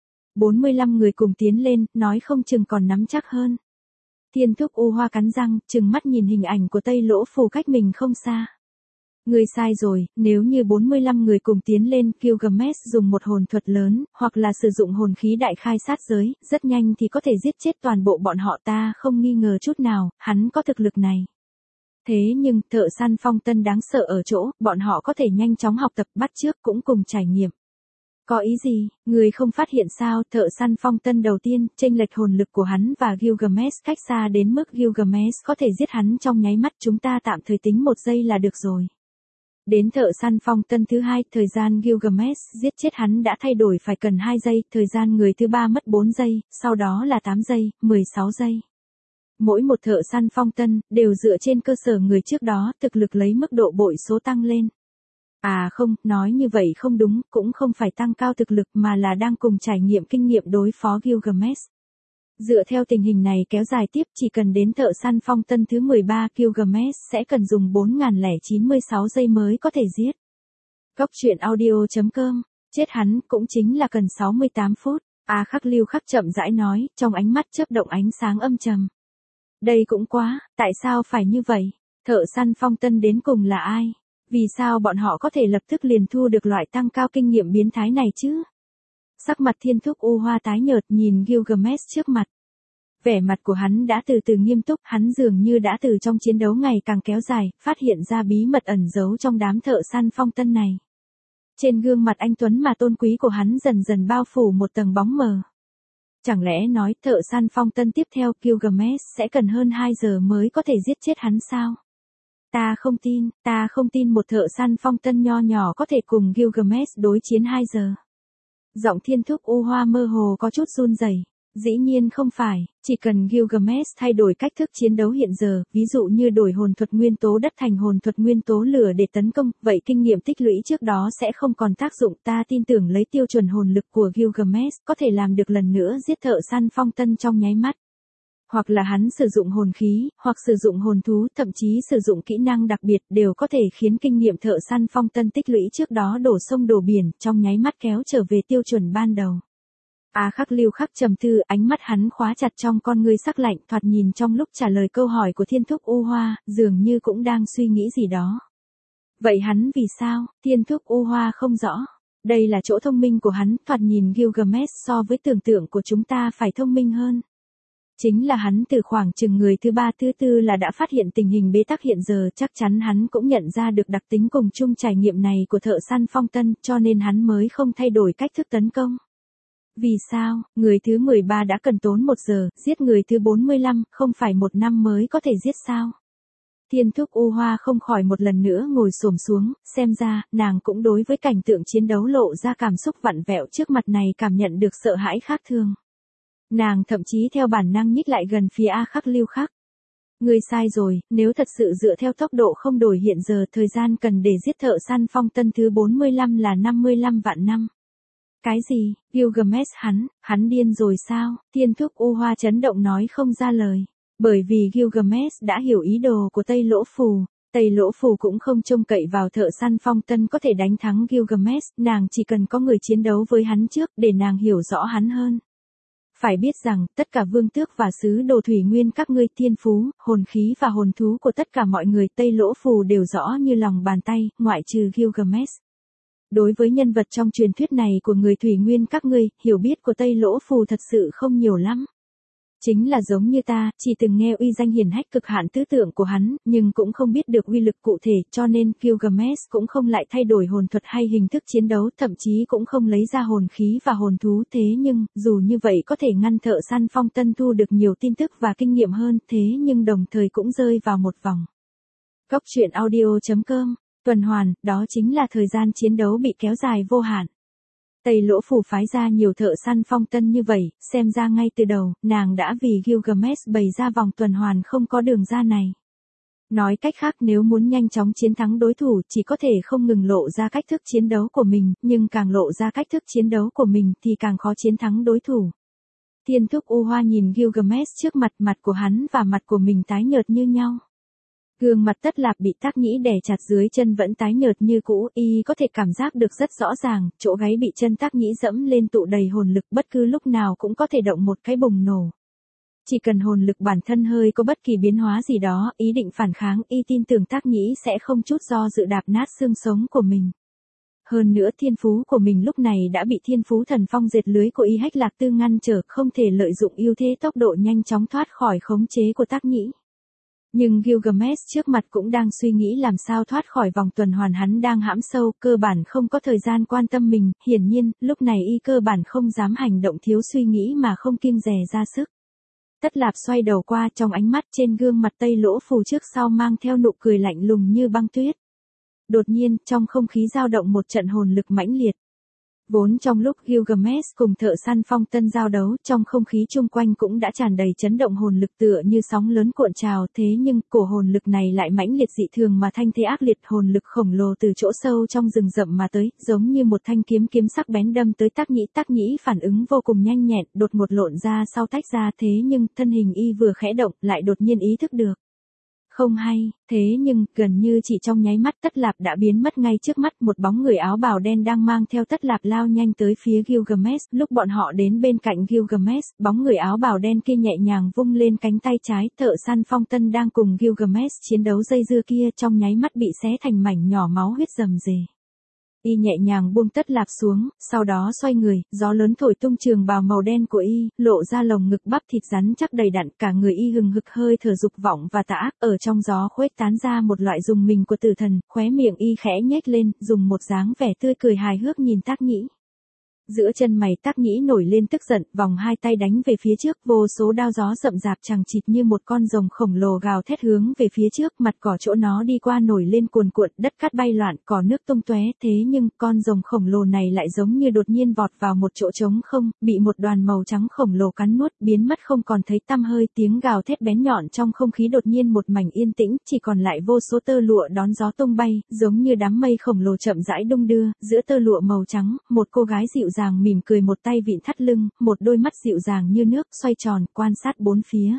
45 người cùng tiến lên, nói không chừng còn nắm chắc hơn. Thiên Thúc U Hoa cắn răng, trừng mắt nhìn hình ảnh của Tây Lỗ Phù cách mình không xa. Ngươi sai rồi, nếu như 45 người cùng tiến lên, Gilgamesh dùng một hồn thuật lớn, hoặc là sử dụng hồn khí đại khai sát giới, rất nhanh thì có thể giết chết toàn bộ bọn họ, ta không nghi ngờ chút nào, hắn có thực lực này. Thế nhưng, thợ săn phong tân đáng sợ ở chỗ, bọn họ có thể nhanh chóng học tập bắt chước cũng cùng trải nghiệm. Có ý gì, người không phát hiện sao, thợ săn phong tân đầu tiên, chênh lệch hồn lực của hắn và Gilgamesh cách xa đến mức Gilgamesh có thể giết hắn trong nháy mắt, chúng ta tạm thời tính 1 giây là được rồi. Đến thợ săn phong tân thứ hai, thời gian Gilgamesh giết chết hắn đã thay đổi phải cần 2 giây, thời gian người thứ ba mất 4 giây, sau đó là 8 giây, 16 giây. Mỗi một thợ săn phong tân, đều dựa trên cơ sở người trước đó, thực lực lấy mức độ bội số tăng lên. À không, nói như vậy không đúng, cũng không phải tăng cao thực lực mà là đang cùng trải nghiệm kinh nghiệm đối phó Gilgamesh. Dựa theo tình hình này kéo dài tiếp, chỉ cần đến thợ săn phong tân thứ 13, Gilgamesh sẽ cần dùng 4096 giây mới có thể giết. Góc truyện audio.com, chết hắn cũng chính là cần 68 phút. A Khắc Lưu Khắc chậm rãi nói, trong ánh mắt chớp động ánh sáng âm trầm. Đây cũng quá, tại sao phải như vậy? Thợ săn phong tân đến cùng là ai? Vì sao bọn họ có thể lập tức liền thu được loại tăng cao kinh nghiệm biến thái này chứ? Sắc mặt Thiên Thúc U Hoa tái nhợt nhìn Gilgamesh trước mặt. Vẻ mặt của hắn đã từ từ nghiêm túc, hắn dường như đã từ trong chiến đấu ngày càng kéo dài, phát hiện ra bí mật ẩn giấu trong đám thợ săn phong tân này. Trên gương mặt anh tuấn mà tôn quý của hắn dần dần bao phủ một tầng bóng mờ. Chẳng lẽ nói thợ săn phong tân tiếp theo Gilgamesh sẽ cần hơn 2 giờ mới có thể giết chết hắn sao? Ta không tin một thợ săn phong tân nho nhỏ có thể cùng Gilgamesh đối chiến 2 giờ. Giọng Thiên Thúc U Hoa mơ hồ có chút run rẩy. Dĩ nhiên không phải, chỉ cần Gilgamesh thay đổi cách thức chiến đấu hiện giờ, ví dụ như đổi hồn thuật nguyên tố đất thành hồn thuật nguyên tố lửa để tấn công, vậy kinh nghiệm tích lũy trước đó sẽ không còn tác dụng. Ta tin tưởng lấy tiêu chuẩn hồn lực của Gilgamesh có thể làm được lần nữa giết thợ săn phong tân trong nháy mắt. Hoặc là hắn sử dụng hồn khí, hoặc sử dụng hồn thú, thậm chí sử dụng kỹ năng đặc biệt đều có thể khiến kinh nghiệm thợ săn phong tân tích lũy trước đó đổ sông đổ biển, trong nháy mắt kéo trở về tiêu chuẩn ban đầu. Khắc Lưu Khắc trầm tư, ánh mắt hắn khóa chặt trong con ngươi sắc lạnh, thoạt nhìn trong lúc trả lời câu hỏi của Thiên Thúc U Hoa, dường như cũng đang suy nghĩ gì đó. Vậy hắn vì sao? Thiên Thúc U Hoa không rõ. Đây là chỗ thông minh của hắn, thoạt nhìn Gilgamesh so với tưởng tượng của chúng ta phải thông minh hơn. Chính là hắn từ khoảng chừng người thứ 3 thứ 4 là đã phát hiện tình hình bế tắc hiện giờ, chắc chắn hắn cũng nhận ra được đặc tính cùng chung trải nghiệm này của thợ săn phong tân, cho nên hắn mới không thay đổi cách thức tấn công. Vì sao, người thứ 13 đã cần tốn 1 giờ, giết người thứ 45, không phải 1 năm mới có thể giết sao? Thiên Thúc U Hoa không khỏi một lần nữa ngồi xổm xuống, xem ra, nàng cũng đối với cảnh tượng chiến đấu lộ ra cảm xúc vặn vẹo trước mặt này cảm nhận được sợ hãi khác thường. Nàng thậm chí theo bản năng nhích lại gần phía Khắc Lưu Khắc. Ngươi sai rồi, nếu thật sự dựa theo tốc độ không đổi hiện giờ, thời gian cần để giết thợ săn phong tân thứ 45 là 55 vạn năm. Cái gì? Gilgamesh hắn điên rồi sao? Thiên Thúc U Hoa chấn động nói không ra lời. Bởi vì Gilgamesh đã hiểu ý đồ của Tây Lỗ Phù. Tây Lỗ Phù cũng không trông cậy vào thợ săn phong tân có thể đánh thắng Gilgamesh, nàng chỉ cần có người chiến đấu với hắn trước để nàng hiểu rõ hắn hơn. Phải biết rằng, tất cả vương tước và sứ đồ thủy nguyên các ngươi thiên phú, hồn khí và hồn thú của tất cả mọi người Tây Lỗ Phù đều rõ như lòng bàn tay, ngoại trừ Gilgamesh. Đối với nhân vật trong truyền thuyết này của người thủy nguyên các ngươi, hiểu biết của Tây Lỗ Phù thật sự không nhiều lắm. Chính là giống như ta, chỉ từng nghe uy danh hiển hách cực hạn tứ tượng của hắn, nhưng cũng không biết được uy lực cụ thể, cho nên Gilgamesh cũng không lại thay đổi hồn thuật hay hình thức chiến đấu, thậm chí cũng không lấy ra hồn khí và hồn thú. Thế nhưng, dù như vậy có thể ngăn thợ săn phong tân thu được nhiều tin tức và kinh nghiệm hơn, thế nhưng đồng thời cũng rơi vào một vòng. Góc truyện audio.com, tuần hoàn, đó chính là thời gian chiến đấu bị kéo dài vô hạn. Tây Lỗ Phù phái ra nhiều thợ săn phong tân như vậy, xem ra ngay từ đầu, nàng đã vì Gilgamesh bày ra vòng tuần hoàn không có đường ra này. Nói cách khác, nếu muốn nhanh chóng chiến thắng đối thủ, chỉ có thể không ngừng lộ ra cách thức chiến đấu của mình, nhưng càng lộ ra cách thức chiến đấu của mình thì càng khó chiến thắng đối thủ. Thiên Thúc U Hoa nhìn Gilgamesh trước mặt của hắn và mặt của mình tái nhợt như nhau. Gương mặt Tất Lạp bị Tác Nhĩ đè chặt dưới chân vẫn tái nhợt như cũ, y có thể cảm giác được rất rõ ràng, chỗ gáy bị chân Tác Nhĩ dẫm lên tụ đầy hồn lực, bất cứ lúc nào cũng có thể động một cái bùng nổ. Chỉ cần hồn lực bản thân hơi có bất kỳ biến hóa gì đó, ý định phản kháng, y tin tưởng Tác Nhĩ sẽ không chút do dự đạp nát xương sống của mình. Hơn nữa thiên phú của mình lúc này đã bị thiên phú thần phong dệt lưới của Y Hách Lạc Tư ngăn trở, không thể lợi dụng ưu thế tốc độ nhanh chóng thoát khỏi khống chế của Tác Nhĩ. Nhưng Gilgamesh trước mặt cũng đang suy nghĩ làm sao thoát khỏi vòng tuần hoàn, hắn đang hãm sâu, cơ bản không có thời gian quan tâm mình, hiển nhiên, lúc này y cơ bản không dám hành động thiếu suy nghĩ mà không kiêng dè ra sức. Tất Lạp xoay đầu qua, trong ánh mắt trên gương mặt Tây Lỗ Phù trước sau mang theo nụ cười lạnh lùng như băng tuyết. Đột nhiên, trong không khí dao động một trận hồn lực mãnh liệt. Vốn trong lúc Gilgamesh cùng thợ săn phong tân giao đấu, trong không khí chung quanh cũng đã tràn đầy chấn động hồn lực tựa như sóng lớn cuộn trào, thế nhưng cổ hồn lực này lại mãnh liệt dị thường mà thanh thế ác liệt, hồn lực khổng lồ từ chỗ sâu trong rừng rậm mà tới, giống như một thanh kiếm sắc bén đâm tới Tác Nhĩ phản ứng vô cùng nhanh nhẹn, đột ngột lộn ra sau tách ra, thế nhưng thân hình y vừa khẽ động, lại đột nhiên ý thức được. Không hay, thế nhưng, gần như chỉ trong nháy mắt Tất Lạp đã biến mất ngay trước mắt, một bóng người áo bào đen đang mang theo Tất Lạp lao nhanh tới phía Gilgamesh. Lúc bọn họ đến bên cạnh Gilgamesh, bóng người áo bào đen kia nhẹ nhàng vung lên cánh tay trái, thợ săn Phong Tân đang cùng Gilgamesh chiến đấu dây dưa kia trong nháy mắt bị xé thành mảnh nhỏ, máu huyết rầm rề. Y nhẹ nhàng buông Tất Lạp xuống, sau đó xoay người, gió lớn thổi tung trường bào màu đen của y, lộ ra lồng ngực bắp thịt rắn chắc đầy đặn, cả người y hừng hực hơi thở dục vọng và tà ác, ở trong gió khuếch tán ra một loại rùng mình của tử thần, khóe miệng y khẽ nhếch lên, dùng một dáng vẻ tươi cười hài hước nhìn Tác Nhĩ. Giữa chân mày Tác Nhĩ nổi lên tức giận, vòng hai tay đánh về phía trước, vô số đao gió rậm rạp chằng chịt như một con rồng khổng lồ gào thét hướng về phía trước, mặt cỏ chỗ nó đi qua nổi lên cuồn cuộn, đất cát bay loạn, cỏ nước tung tóe, thế nhưng con rồng khổng lồ này lại giống như đột nhiên vọt vào một chỗ trống không, bị một đoàn màu trắng khổng lồ cắn nuốt, biến mất không còn thấy tăm hơi, tiếng gào thét bén nhọn trong không khí đột nhiên một mảnh yên tĩnh, chỉ còn lại vô số tơ lụa đón gió tung bay, giống như đám mây khổng lồ chậm rãi đung đưa, giữa tơ lụa màu trắng, một cô gái dịu dàng mỉm cười, một tay vịn thắt lưng, một đôi mắt dịu dàng như nước, xoay tròn, quan sát bốn phía.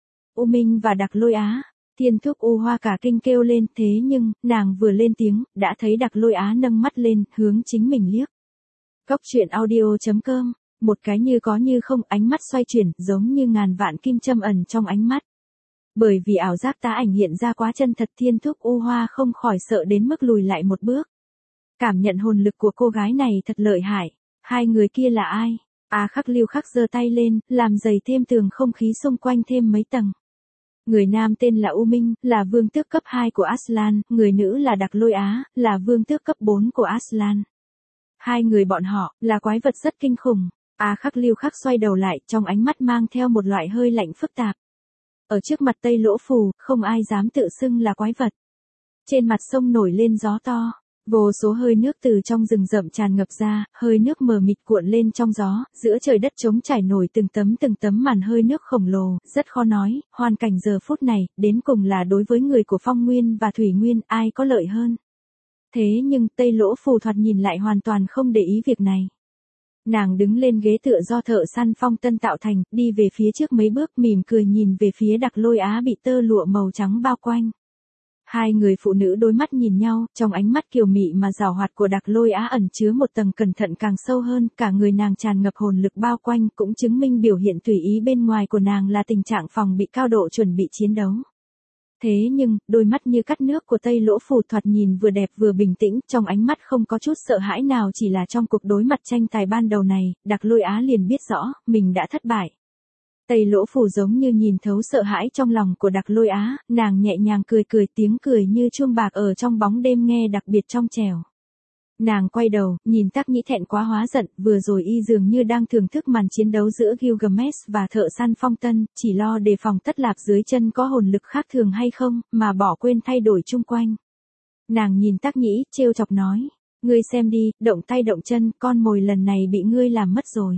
U Minh và Đặc Lôi Á. Thiên Thúc U Hoa cả kinh kêu lên, thế nhưng, nàng vừa lên tiếng, đã thấy Đặc Lôi Á nâng mắt lên, hướng chính mình liếc. Cốc truyện audio.com, một cái như có như không, ánh mắt xoay chuyển, giống như ngàn vạn kim châm ẩn trong ánh mắt. Bởi vì ảo giác tá ảnh hiện ra quá chân thật, Thiên Thúc U Hoa không khỏi sợ đến mức lùi lại một bước. Cảm nhận hồn lực của cô gái này thật lợi hại. Hai người kia là ai? Khắc Lưu Khắc giơ tay lên, làm dày thêm tường không khí xung quanh thêm mấy tầng. Người nam tên là U Minh, là vương tước cấp 2 của Aslan, người nữ là Đặc Lôi Á, là vương tước cấp 4 của Aslan. Hai người bọn họ, là quái vật rất kinh khủng. Khắc Lưu Khắc xoay đầu lại, trong ánh mắt mang theo một loại hơi lạnh phức tạp. Ở trước mặt Tây Lỗ Phù, không ai dám tự xưng là quái vật. Trên mặt sông nổi lên gió to. Vô số hơi nước từ trong rừng rậm tràn ngập ra, hơi nước mờ mịt cuộn lên trong gió, giữa trời đất trống trải nổi từng tấm màn hơi nước khổng lồ, rất khó nói, hoàn cảnh giờ phút này, đến cùng là đối với người của Phong Nguyên và Thủy Nguyên, ai có lợi hơn. Thế nhưng, Tây Lỗ Phù thoạt nhìn lại hoàn toàn không để ý việc này. Nàng đứng lên ghế tựa do thợ săn Phong Tân tạo thành, đi về phía trước mấy bước, mỉm cười nhìn về phía Đặc Lôi Á bị tơ lụa màu trắng bao quanh. Hai người phụ nữ đối mắt nhìn nhau, trong ánh mắt kiều mị mà giảo hoạt của Đặc Lôi Á ẩn chứa một tầng cẩn thận càng sâu hơn, cả người nàng tràn ngập hồn lực bao quanh, cũng chứng minh biểu hiện tùy ý bên ngoài của nàng là tình trạng phòng bị cao độ chuẩn bị chiến đấu. Thế nhưng, đôi mắt như cắt nước của Tây Lỗ Phù thoạt nhìn vừa đẹp vừa bình tĩnh, trong ánh mắt không có chút sợ hãi nào, chỉ là trong cuộc đối mặt tranh tài ban đầu này, Đặc Lôi Á liền biết rõ, mình đã thất bại. Tây Lỗ Phù giống như nhìn thấu sợ hãi trong lòng của Đặc Lôi Á, nàng nhẹ nhàng cười cười, tiếng cười như chuông bạc ở trong bóng đêm nghe đặc biệt trong trẻo. Nàng quay đầu, nhìn Tác Nhĩ thẹn quá hóa giận, vừa rồi y dường như đang thưởng thức màn chiến đấu giữa Gilgamesh và thợ săn Phong Tân, chỉ lo đề phòng Tất Lạp dưới chân có hồn lực khác thường hay không, mà bỏ quên thay đổi chung quanh. Nàng nhìn Tác Nhĩ, trêu chọc nói, ngươi xem đi, động tay động chân, con mồi lần này bị ngươi làm mất rồi.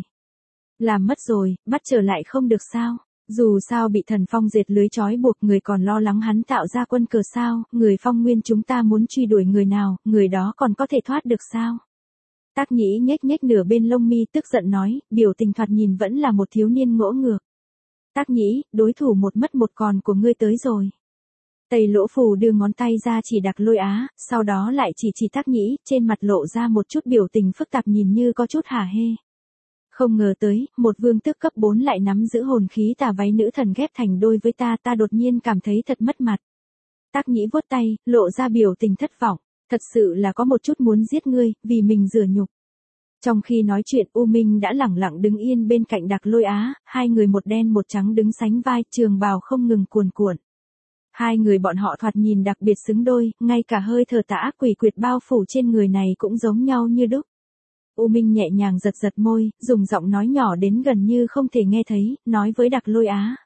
Làm mất rồi, bắt trở lại không được sao? Dù sao bị thần phong dệt lưới trói buộc, người còn lo lắng hắn tạo ra quân cờ sao? Người Phong Nguyên chúng ta muốn truy đuổi người nào, người đó còn có thể thoát được sao? Tác Nhĩ nhếch nhếch nửa bên lông mi tức giận nói, biểu tình thoạt nhìn vẫn là một thiếu niên ngỗ ngược. Tác Nhĩ, đối thủ một mất một còn của ngươi tới rồi. Tây Lỗ Phù đưa ngón tay ra chỉ Đặc Lôi Á, sau đó lại chỉ Tác Nhĩ, trên mặt lộ ra một chút biểu tình phức tạp, nhìn như có chút hả hê. Không ngờ tới, một vương tước cấp 4 lại nắm giữ hồn khí tà váy nữ thần ghép thành đôi với ta đột nhiên cảm thấy thật mất mặt. Tác Nhĩ vuốt tay, lộ ra biểu tình thất vọng, thật sự là có một chút muốn giết ngươi, vì mình rửa nhục. Trong khi nói chuyện, U Minh đã lẳng lặng đứng yên bên cạnh Đặc Lôi Á, hai người một đen một trắng đứng sánh vai, trường bào không ngừng cuồn cuộn. Hai người bọn họ thoạt nhìn đặc biệt xứng đôi, ngay cả hơi thở tà ác quỷ quyệt bao phủ trên người này cũng giống nhau như đúc. U Minh nhẹ nhàng giật giật môi, dùng giọng nói nhỏ đến gần như không thể nghe thấy, nói với Đặc Lôi Á.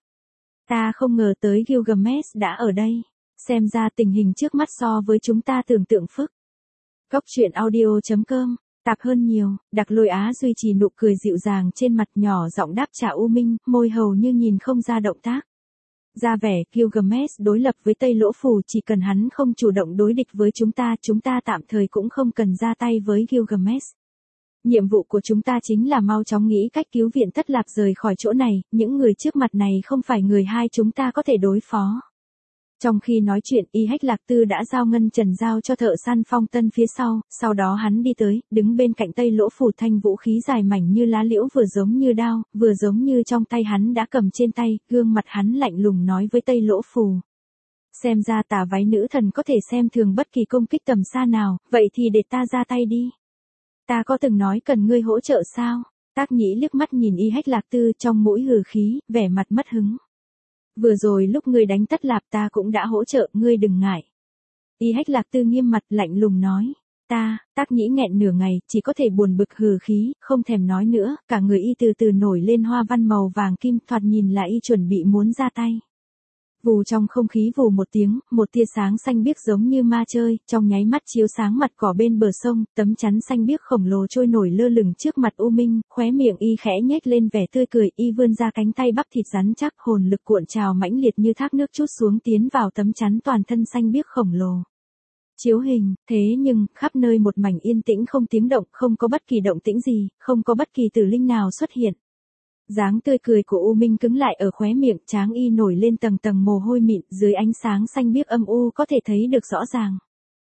Ta không ngờ tới Gilgamesh đã ở đây. Xem ra tình hình trước mắt so với chúng ta tưởng tượng phức. Cốc truyện audio.com, tạp hơn nhiều, Đặc Lôi Á duy trì nụ cười dịu dàng trên mặt, nhỏ giọng đáp trả U Minh, môi hầu như nhìn không ra động tác. Ra vẻ, Gilgamesh đối lập với Tây Lỗ Phù, chỉ cần hắn không chủ động đối địch với chúng ta tạm thời cũng không cần ra tay với Gilgamesh. Nhiệm vụ của chúng ta chính là mau chóng nghĩ cách cứu viện Tất Lạp rời khỏi chỗ này, những người trước mặt này không phải người hai chúng ta có thể đối phó. Trong khi nói chuyện, Y Hách Lạc Tư đã giao ngân trần giao cho thợ săn Phong Tân phía sau đó hắn đi tới, đứng bên cạnh Tây Lỗ Phù, thanh vũ khí dài mảnh như lá liễu vừa giống như đao, vừa giống như trong tay hắn đã cầm trên tay, gương mặt hắn lạnh lùng nói với Tây Lỗ Phù. Xem ra Tà Váy Nữ Thần có thể xem thường bất kỳ công kích tầm xa nào, vậy thì để ta ra tay đi. Ta có từng nói cần ngươi hỗ trợ sao? Tác Nhĩ liếc mắt nhìn Y Hách Lạc Tư, trong mũi hừ khí, vẻ mặt mất hứng. Vừa rồi lúc ngươi đánh Tất Lạp ta cũng đã hỗ trợ, ngươi đừng ngại. Y Hách Lạc Tư nghiêm mặt lạnh lùng nói. Tác Nhĩ nghẹn nửa ngày, chỉ có thể buồn bực hừ khí, không thèm nói nữa, cả người y từ từ nổi lên hoa văn màu vàng kim, thoạt nhìn là y chuẩn bị muốn ra tay. Vù, trong không khí vù một tiếng, một tia sáng xanh biếc giống như ma chơi, trong nháy mắt chiếu sáng mặt cỏ bên bờ sông, tấm chắn xanh biếc khổng lồ trôi nổi lơ lửng trước mặt U Minh, khóe miệng y khẽ nhếch lên vẻ tươi cười, y vươn ra cánh tay bắp thịt rắn chắc, hồn lực cuộn trào mãnh liệt như thác nước trút xuống tiến vào tấm chắn toàn thân xanh biếc khổng lồ. Chiếu hình, thế nhưng, khắp nơi một mảnh yên tĩnh không tiếng động, không có bất kỳ động tĩnh gì, không có bất kỳ tử linh nào xuất hiện. Dáng tươi cười của U Minh cứng lại ở khóe miệng, trán y nổi lên tầng tầng mồ hôi mịn, dưới ánh sáng xanh biếc âm u có thể thấy được rõ ràng.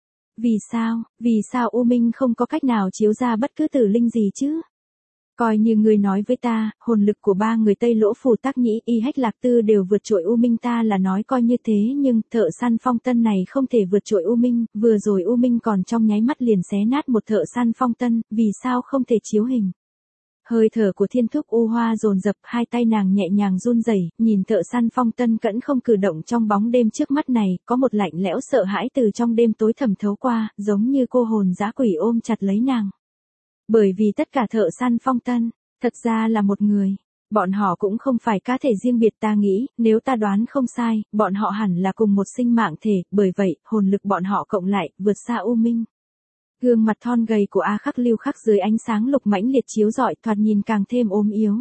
Vì sao U Minh không có cách nào chiếu ra bất cứ tử linh gì chứ? Coi như ngươi nói với ta, hồn lực của ba người Tây Lỗ Phù, Tác Nhĩ, Y Hách Lạc Tư đều vượt trội U Minh, ta là nói coi như thế, nhưng thợ săn Phong Tân này không thể vượt trội U Minh, vừa rồi U Minh còn trong nháy mắt liền xé nát một thợ săn Phong Tân, vì sao không thể chiếu hình? Hơi thở của Thiên Thúc U Hoa dồn dập, hai tay nàng nhẹ nhàng run rẩy, nhìn thợ săn Phong Tân cẫn không cử động trong bóng đêm trước mắt này, có một lạnh lẽo sợ hãi từ trong đêm tối thẩm thấu qua, giống như cô hồn dã quỷ ôm chặt lấy nàng. Bởi vì tất cả thợ săn Phong Tân, thật ra là một người. Bọn họ cũng không phải cá thể riêng biệt, ta nghĩ, nếu ta đoán không sai, bọn họ hẳn là cùng một sinh mạng thể, bởi vậy, hồn lực bọn họ cộng lại, vượt xa U Minh. Gương mặt thon gầy của A Khắc Lưu Khắc dưới ánh sáng lục mãnh liệt chiếu rọi, thoạt nhìn càng thêm ốm yếu.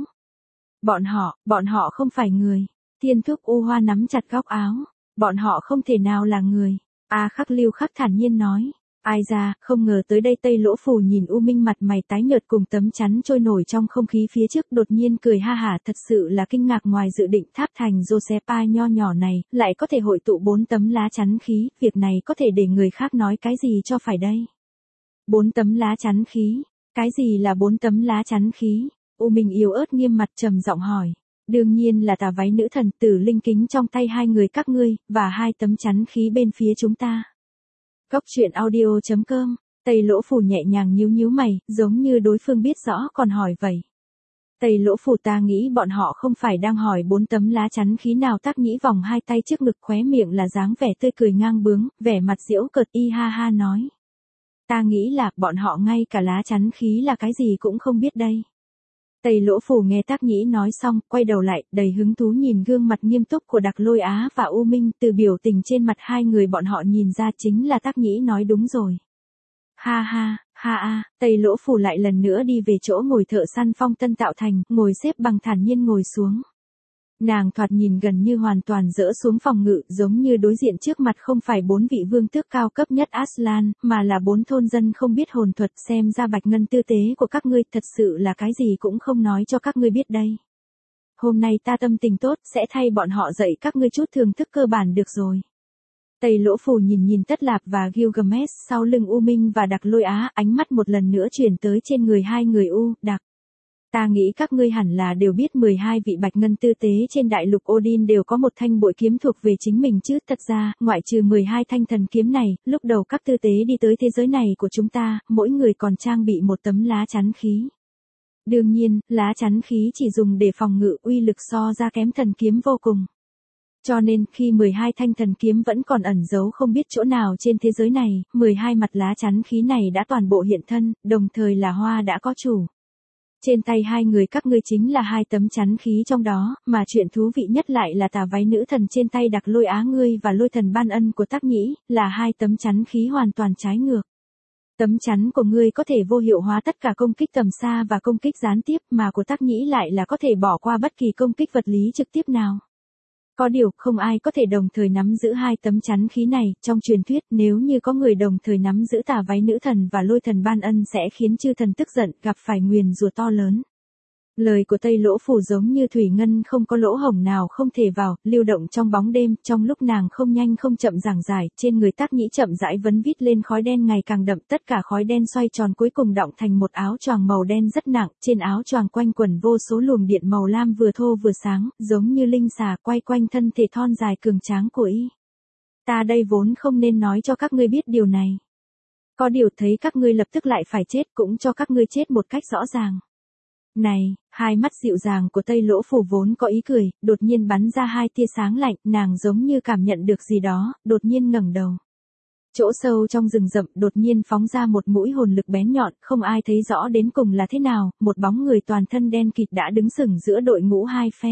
Bọn họ không phải người. Thiên Thúc U Hoa nắm chặt góc áo. Bọn họ không thể nào là người. A Khắc Lưu Khắc thản nhiên nói. Ai ra, không ngờ tới đây. Tây Lỗ Phù nhìn U Minh mặt mày tái nhợt cùng tấm chắn trôi nổi trong không khí phía trước, đột nhiên cười ha hả, thật sự là kinh ngạc, ngoài dự định tháp thành Josepha nho nhỏ này, lại có thể hội tụ 4 tấm lá chắn khí, việc này có thể để người khác nói cái gì cho phải đây? 4 tấm lá chắn khí, cái gì là 4 tấm lá chắn khí? U Minh yếu ớt nghiêm mặt trầm giọng hỏi. Đương nhiên là Tà Váy Nữ Thần, Tử Linh Kính trong tay hai người các ngươi, và 2 tấm chắn khí bên phía chúng ta. Góc truyện audio.com, Tây Lỗ Phù nhẹ nhàng nhíu mày, giống như đối phương biết rõ còn hỏi vậy. Tây Lỗ Phù, ta nghĩ bọn họ không phải đang hỏi 4 tấm lá chắn khí nào. Tác Nhĩ vòng hai tay trước ngực, khóe miệng là dáng vẻ tươi cười ngang bướng, vẻ mặt giễu cợt, y ha ha nói. Ta nghĩ là bọn họ ngay cả lá chắn khí là cái gì cũng không biết đây. Tây Lỗ Phù nghe Tác Nhĩ nói xong, quay đầu lại, đầy hứng thú nhìn gương mặt nghiêm túc của Đặc Lôi Á và U Minh, từ biểu tình trên mặt hai người bọn họ nhìn ra chính là Tác Nhĩ nói đúng rồi. Ha, Tây Lỗ Phù lại lần nữa đi về chỗ ngồi thợ săn Phong Tân tạo thành, ngồi xếp bằng thản nhiên ngồi xuống. Nàng thoạt nhìn gần như hoàn toàn dỡ xuống phòng ngự, giống như đối diện trước mặt không phải 4 vị vương tước cao cấp nhất Aslan, mà là 4 thôn dân không biết hồn thuật. Xem ra bạch ngân tư tế của các ngươi thật sự là cái gì cũng không nói cho các ngươi biết đây. Hôm nay ta tâm tình tốt, sẽ thay bọn họ dạy các ngươi chút thưởng thức cơ bản được rồi. Tây Lỗ Phù nhìn Tất Lạp và Gilgamesh sau lưng U Minh và Đặc Lôi Á, ánh mắt một lần nữa chuyển tới trên người hai người Đặc. Ta nghĩ các ngươi hẳn là đều biết 12 vị bạch ngân tư tế trên đại lục Odin đều có một thanh bội kiếm thuộc về chính mình chứ. Thật ra, ngoại trừ 12 thanh thần kiếm này, lúc đầu các tư tế đi tới thế giới này của chúng ta, mỗi người còn trang bị một tấm lá chắn khí. Đương nhiên, lá chắn khí chỉ dùng để phòng ngự, uy lực so ra kém thần kiếm vô cùng. Cho nên, khi 12 thanh thần kiếm vẫn còn ẩn giấu không biết chỗ nào trên thế giới này, 12 mặt lá chắn khí này đã toàn bộ hiện thân, đồng thời là hoa đã có chủ. Trên tay hai người các ngươi chính là 2 tấm chắn khí trong đó, mà chuyện thú vị nhất lại là Tà Váy Nữ Thần trên tay Đặc Lôi Á ngươi và Lôi Thần Ban Ân của Tác Nhĩ, là 2 tấm chắn khí hoàn toàn trái ngược. Tấm chắn của ngươi có thể vô hiệu hóa tất cả công kích tầm xa và công kích gián tiếp, mà của Tác Nhĩ lại là có thể bỏ qua bất kỳ công kích vật lý trực tiếp nào. Có điều, không ai có thể đồng thời nắm giữ 2 tấm chắn khí này, trong truyền thuyết, nếu như có người đồng thời nắm giữ Tà Váy Nữ Thần và Lôi Thần Ban Ân sẽ khiến chư thần tức giận, gặp phải nguyền rủa to lớn. Lời của Tây Lỗ Phù giống như thủy ngân không có lỗ hổng nào không thể vào, lưu động trong bóng đêm, trong lúc nàng không nhanh không chậm giảng giải, trên người Tác Nhĩ chậm rãi vấn vít lên khói đen ngày càng đậm, tất cả khói đen xoay tròn cuối cùng đọng thành một áo choàng màu đen rất nặng, trên áo choàng quanh quẩn vô số luồng điện màu lam vừa thô vừa sáng, giống như linh xà quay quanh thân thể thon dài cường tráng của y. Ta đây vốn không nên nói cho các ngươi biết điều này. Có điều thấy các ngươi lập tức lại phải chết cũng cho các ngươi chết một cách rõ ràng. Này, hai mắt dịu dàng của Tây Lỗ Phù vốn có ý cười, đột nhiên bắn ra hai tia sáng lạnh, nàng giống như cảm nhận được gì đó, đột nhiên ngẩng đầu. Chỗ sâu trong rừng rậm đột nhiên phóng ra một mũi hồn lực bén nhọn, không ai thấy rõ đến cùng là thế nào, một bóng người toàn thân đen kịt đã đứng sừng giữa đội ngũ hai phe.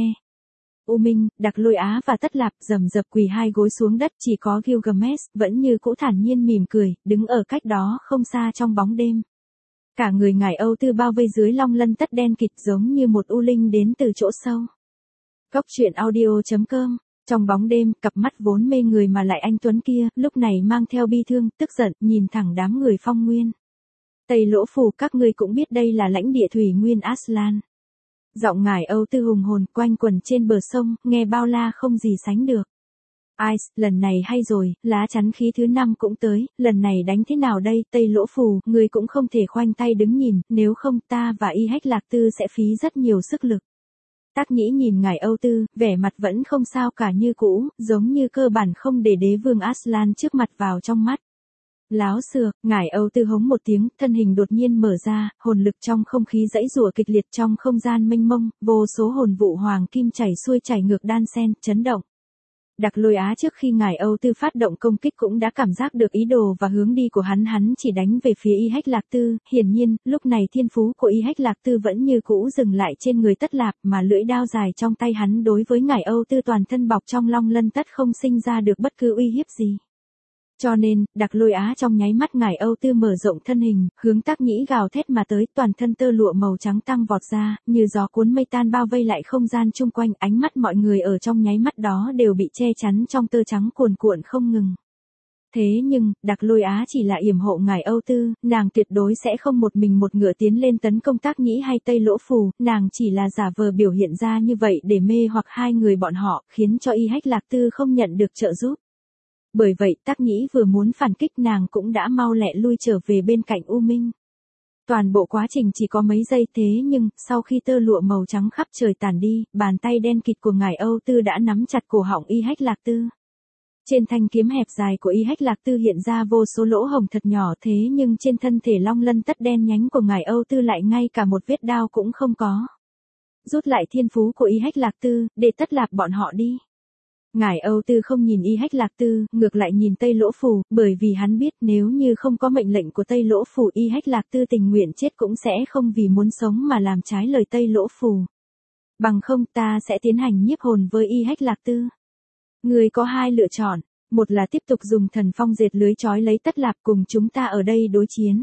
U Minh, Đặc Lôi Á và Tất Lạp rầm rập quỳ hai gối xuống đất, chỉ có Gilgamesh vẫn như cũ thản nhiên mỉm cười, đứng ở cách đó không xa trong bóng đêm. Cả người ngải Âu Tư bao vây dưới long lân tất đen kịt giống như một u linh đến từ chỗ sâu. Góc truyện audio.com. Trong bóng đêm, cặp mắt vốn mê người mà lại anh tuấn kia, lúc này mang theo bi thương, tức giận, nhìn thẳng đám người Phong Nguyên. Tây Lỗ Phù, các ngươi cũng biết đây là lãnh địa thủy nguyên Aslan. Giọng ngải Âu Tư hùng hồn quanh quần trên bờ sông, nghe bao la không gì sánh được. Ice, lần này hay rồi, lá chắn khí thứ 5 cũng tới, lần này đánh thế nào đây, Tây Lỗ Phù, ngươi cũng không thể khoanh tay đứng nhìn, nếu không ta và Y Hách Lạc Tư sẽ phí rất nhiều sức lực. Tác Nhĩ nhìn ngải Âu Tư, vẻ mặt vẫn không sao cả như cũ, giống như cơ bản không để đế vương Aslan trước mặt vào trong mắt. Láo xược, ngải Âu Tư hống một tiếng, thân hình đột nhiên mở ra, hồn lực trong không khí dãy rủa kịch liệt trong không gian mênh mông, vô số hồn vụ hoàng kim chảy xuôi chảy ngược đan sen, chấn động. Đặc Lôi Á trước khi ngải Âu Tư phát động công kích cũng đã cảm giác được ý đồ và hướng đi của hắn chỉ đánh về phía Y Hách Lạc Tư, hiển nhiên, lúc này thiên phú của Y Hách Lạc Tư vẫn như cũ dừng lại trên người Tất Lạp mà lưỡi đao dài trong tay hắn đối với ngải Âu Tư toàn thân bọc trong long lân tất không sinh ra được bất cứ uy hiếp gì. Cho nên, Đặc Lôi Á trong nháy mắt ngải Âu Tư mở rộng thân hình, hướng Tác Nhĩ gào thét mà tới, toàn thân tơ lụa màu trắng tăng vọt ra, như gió cuốn mây tan bao vây lại không gian chung quanh, ánh mắt mọi người ở trong nháy mắt đó đều bị che chắn trong tơ trắng cuồn cuộn không ngừng. Thế nhưng, Đặc Lôi Á chỉ là yểm hộ ngải Âu Tư, nàng tuyệt đối sẽ không một mình một ngựa tiến lên tấn công Tác Nhĩ hay Tây Lỗ Phù, nàng chỉ là giả vờ biểu hiện ra như vậy để mê hoặc hai người bọn họ, khiến cho Y Hách Lạc Tư không nhận được trợ giúp. Bởi vậy Tác Nhĩ vừa muốn phản kích nàng cũng đã mau lẹ lui trở về bên cạnh U Minh. Toàn bộ quá trình chỉ có mấy giây thế nhưng, sau khi tơ lụa màu trắng khắp trời tản đi, bàn tay đen kịt của ngải Âu Tư đã nắm chặt cổ họng Y Hách Lạc Tư. Trên thanh kiếm hẹp dài của Y Hách Lạc Tư hiện ra vô số lỗ hổng thật nhỏ thế nhưng trên thân thể long lân tất đen nhánh của ngải Âu Tư lại ngay cả một vết đao cũng không có. Rút lại thiên phú của Y Hách Lạc Tư, để Tất Lạp bọn họ đi. Ngải Âu Tư không nhìn Y Hách Lạc Tư, ngược lại nhìn Tây Lỗ Phù, bởi vì hắn biết nếu như không có mệnh lệnh của Tây Lỗ Phù Y Hách Lạc Tư tình nguyện chết cũng sẽ không vì muốn sống mà làm trái lời Tây Lỗ Phù. Bằng không ta sẽ tiến hành nhiếp hồn với Y Hách Lạc Tư. Người có hai lựa chọn, một là tiếp tục dùng thần phong dệt lưới trói lấy Tất Lạp cùng chúng ta ở đây đối chiến.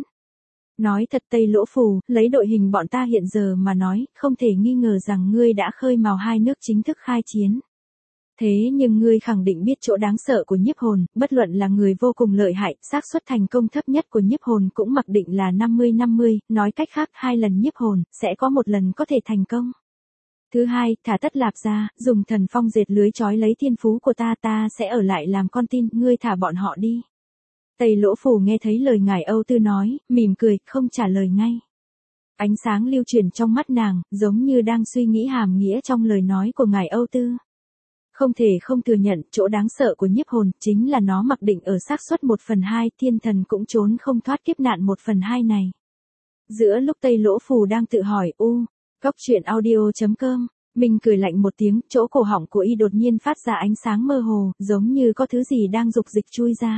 Nói thật Tây Lỗ Phù, lấy đội hình bọn ta hiện giờ mà nói, không thể nghi ngờ rằng ngươi đã khơi mào hai nước chính thức khai chiến. Thế nhưng ngươi khẳng định biết chỗ đáng sợ của nhiếp hồn, bất luận là người vô cùng lợi hại, xác suất thành công thấp nhất của nhiếp hồn cũng mặc định là 50-50, nói cách khác 2 lần nhiếp hồn, sẽ có 1 lần có thể thành công. Thứ hai, thả Tất Lạp ra, dùng thần phong dệt lưới trói lấy thiên phú của ta sẽ ở lại làm con tin, ngươi thả bọn họ đi. Tây Lỗ Phù nghe thấy lời ngải Âu Tư nói, mỉm cười, không trả lời ngay. Ánh sáng lưu truyền trong mắt nàng, giống như đang suy nghĩ hàm nghĩa trong lời nói của ngải Âu Tư. Không thể không thừa nhận, chỗ đáng sợ của nhiếp hồn chính là nó mặc định ở xác suất 1/2, thiên thần cũng trốn không thoát kiếp nạn 1/2 này. Giữa lúc Tây Lỗ Phù đang tự hỏi góc truyện audio.com, mình cười lạnh một tiếng, chỗ cổ họng của y đột nhiên phát ra ánh sáng mơ hồ, giống như có thứ gì đang dục dịch chui ra.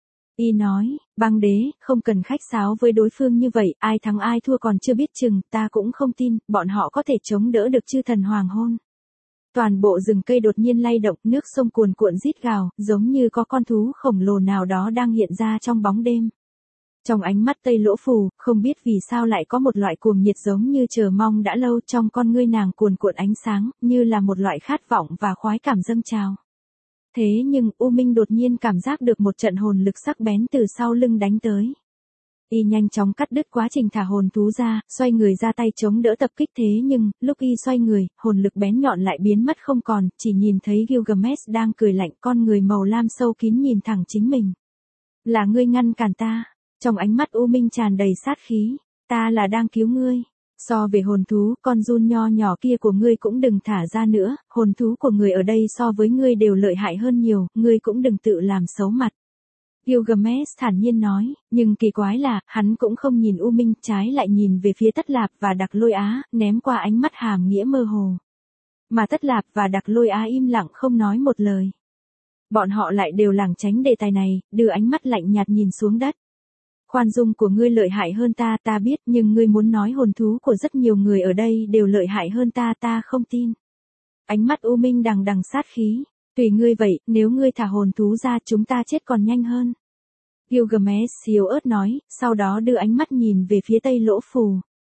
Y nói, băng đế, không cần khách sáo với đối phương như vậy, ai thắng ai thua còn chưa biết chừng, ta cũng không tin, bọn họ có thể chống đỡ được chư thần hoàng hôn. Toàn bộ rừng cây đột nhiên lay động, nước sông cuồn cuộn rít gào, giống như có con thú khổng lồ nào đó đang hiện ra trong bóng đêm. Trong ánh mắt Tây Lỗ Phù, không biết vì sao lại có một loại cuồng nhiệt giống như chờ mong đã lâu trong con ngươi nàng cuồn cuộn ánh sáng, như là một loại khát vọng và khoái cảm dâng trào. Thế nhưng, U Minh đột nhiên cảm giác được một trận hồn lực sắc bén từ sau lưng đánh tới. Y nhanh chóng cắt đứt quá trình thả hồn thú ra, xoay người ra tay chống đỡ tập kích thế nhưng, lúc Y xoay người, hồn lực bén nhọn lại biến mất không còn, chỉ nhìn thấy Gilgamesh đang cười lạnh, con người màu lam sâu kín nhìn thẳng chính mình. Là ngươi ngăn cản ta. Trong ánh mắt U Minh tràn đầy sát khí. Ta là đang cứu ngươi. So về hồn thú, con giun nho nhỏ kia của ngươi cũng đừng thả ra nữa, hồn thú của người ở đây so với ngươi đều lợi hại hơn nhiều, ngươi cũng đừng tự làm xấu mặt. Gilgamesh thản nhiên nói, nhưng kỳ quái là, hắn cũng không nhìn U Minh, trái lại nhìn về phía Tất Lạp và Đặc Lôi Á, ném qua ánh mắt hàm nghĩa mơ hồ. Mà Tất Lạp và Đặc Lôi Á im lặng không nói một lời. Bọn họ lại đều lảng tránh đề tài này, đưa ánh mắt lạnh nhạt nhìn xuống đất. Khoan dung của ngươi lợi hại hơn ta, ta biết, nhưng ngươi muốn nói hồn thú của rất nhiều người ở đây đều lợi hại hơn ta, ta không tin. Ánh mắt U Minh đằng đằng sát khí. Tùy ngươi vậy, nếu ngươi thả hồn thú ra chúng ta chết còn nhanh hơn. Gilgamesh yếu ớt nói, sau đó đưa ánh mắt nhìn về phía Tây Lỗ Phù.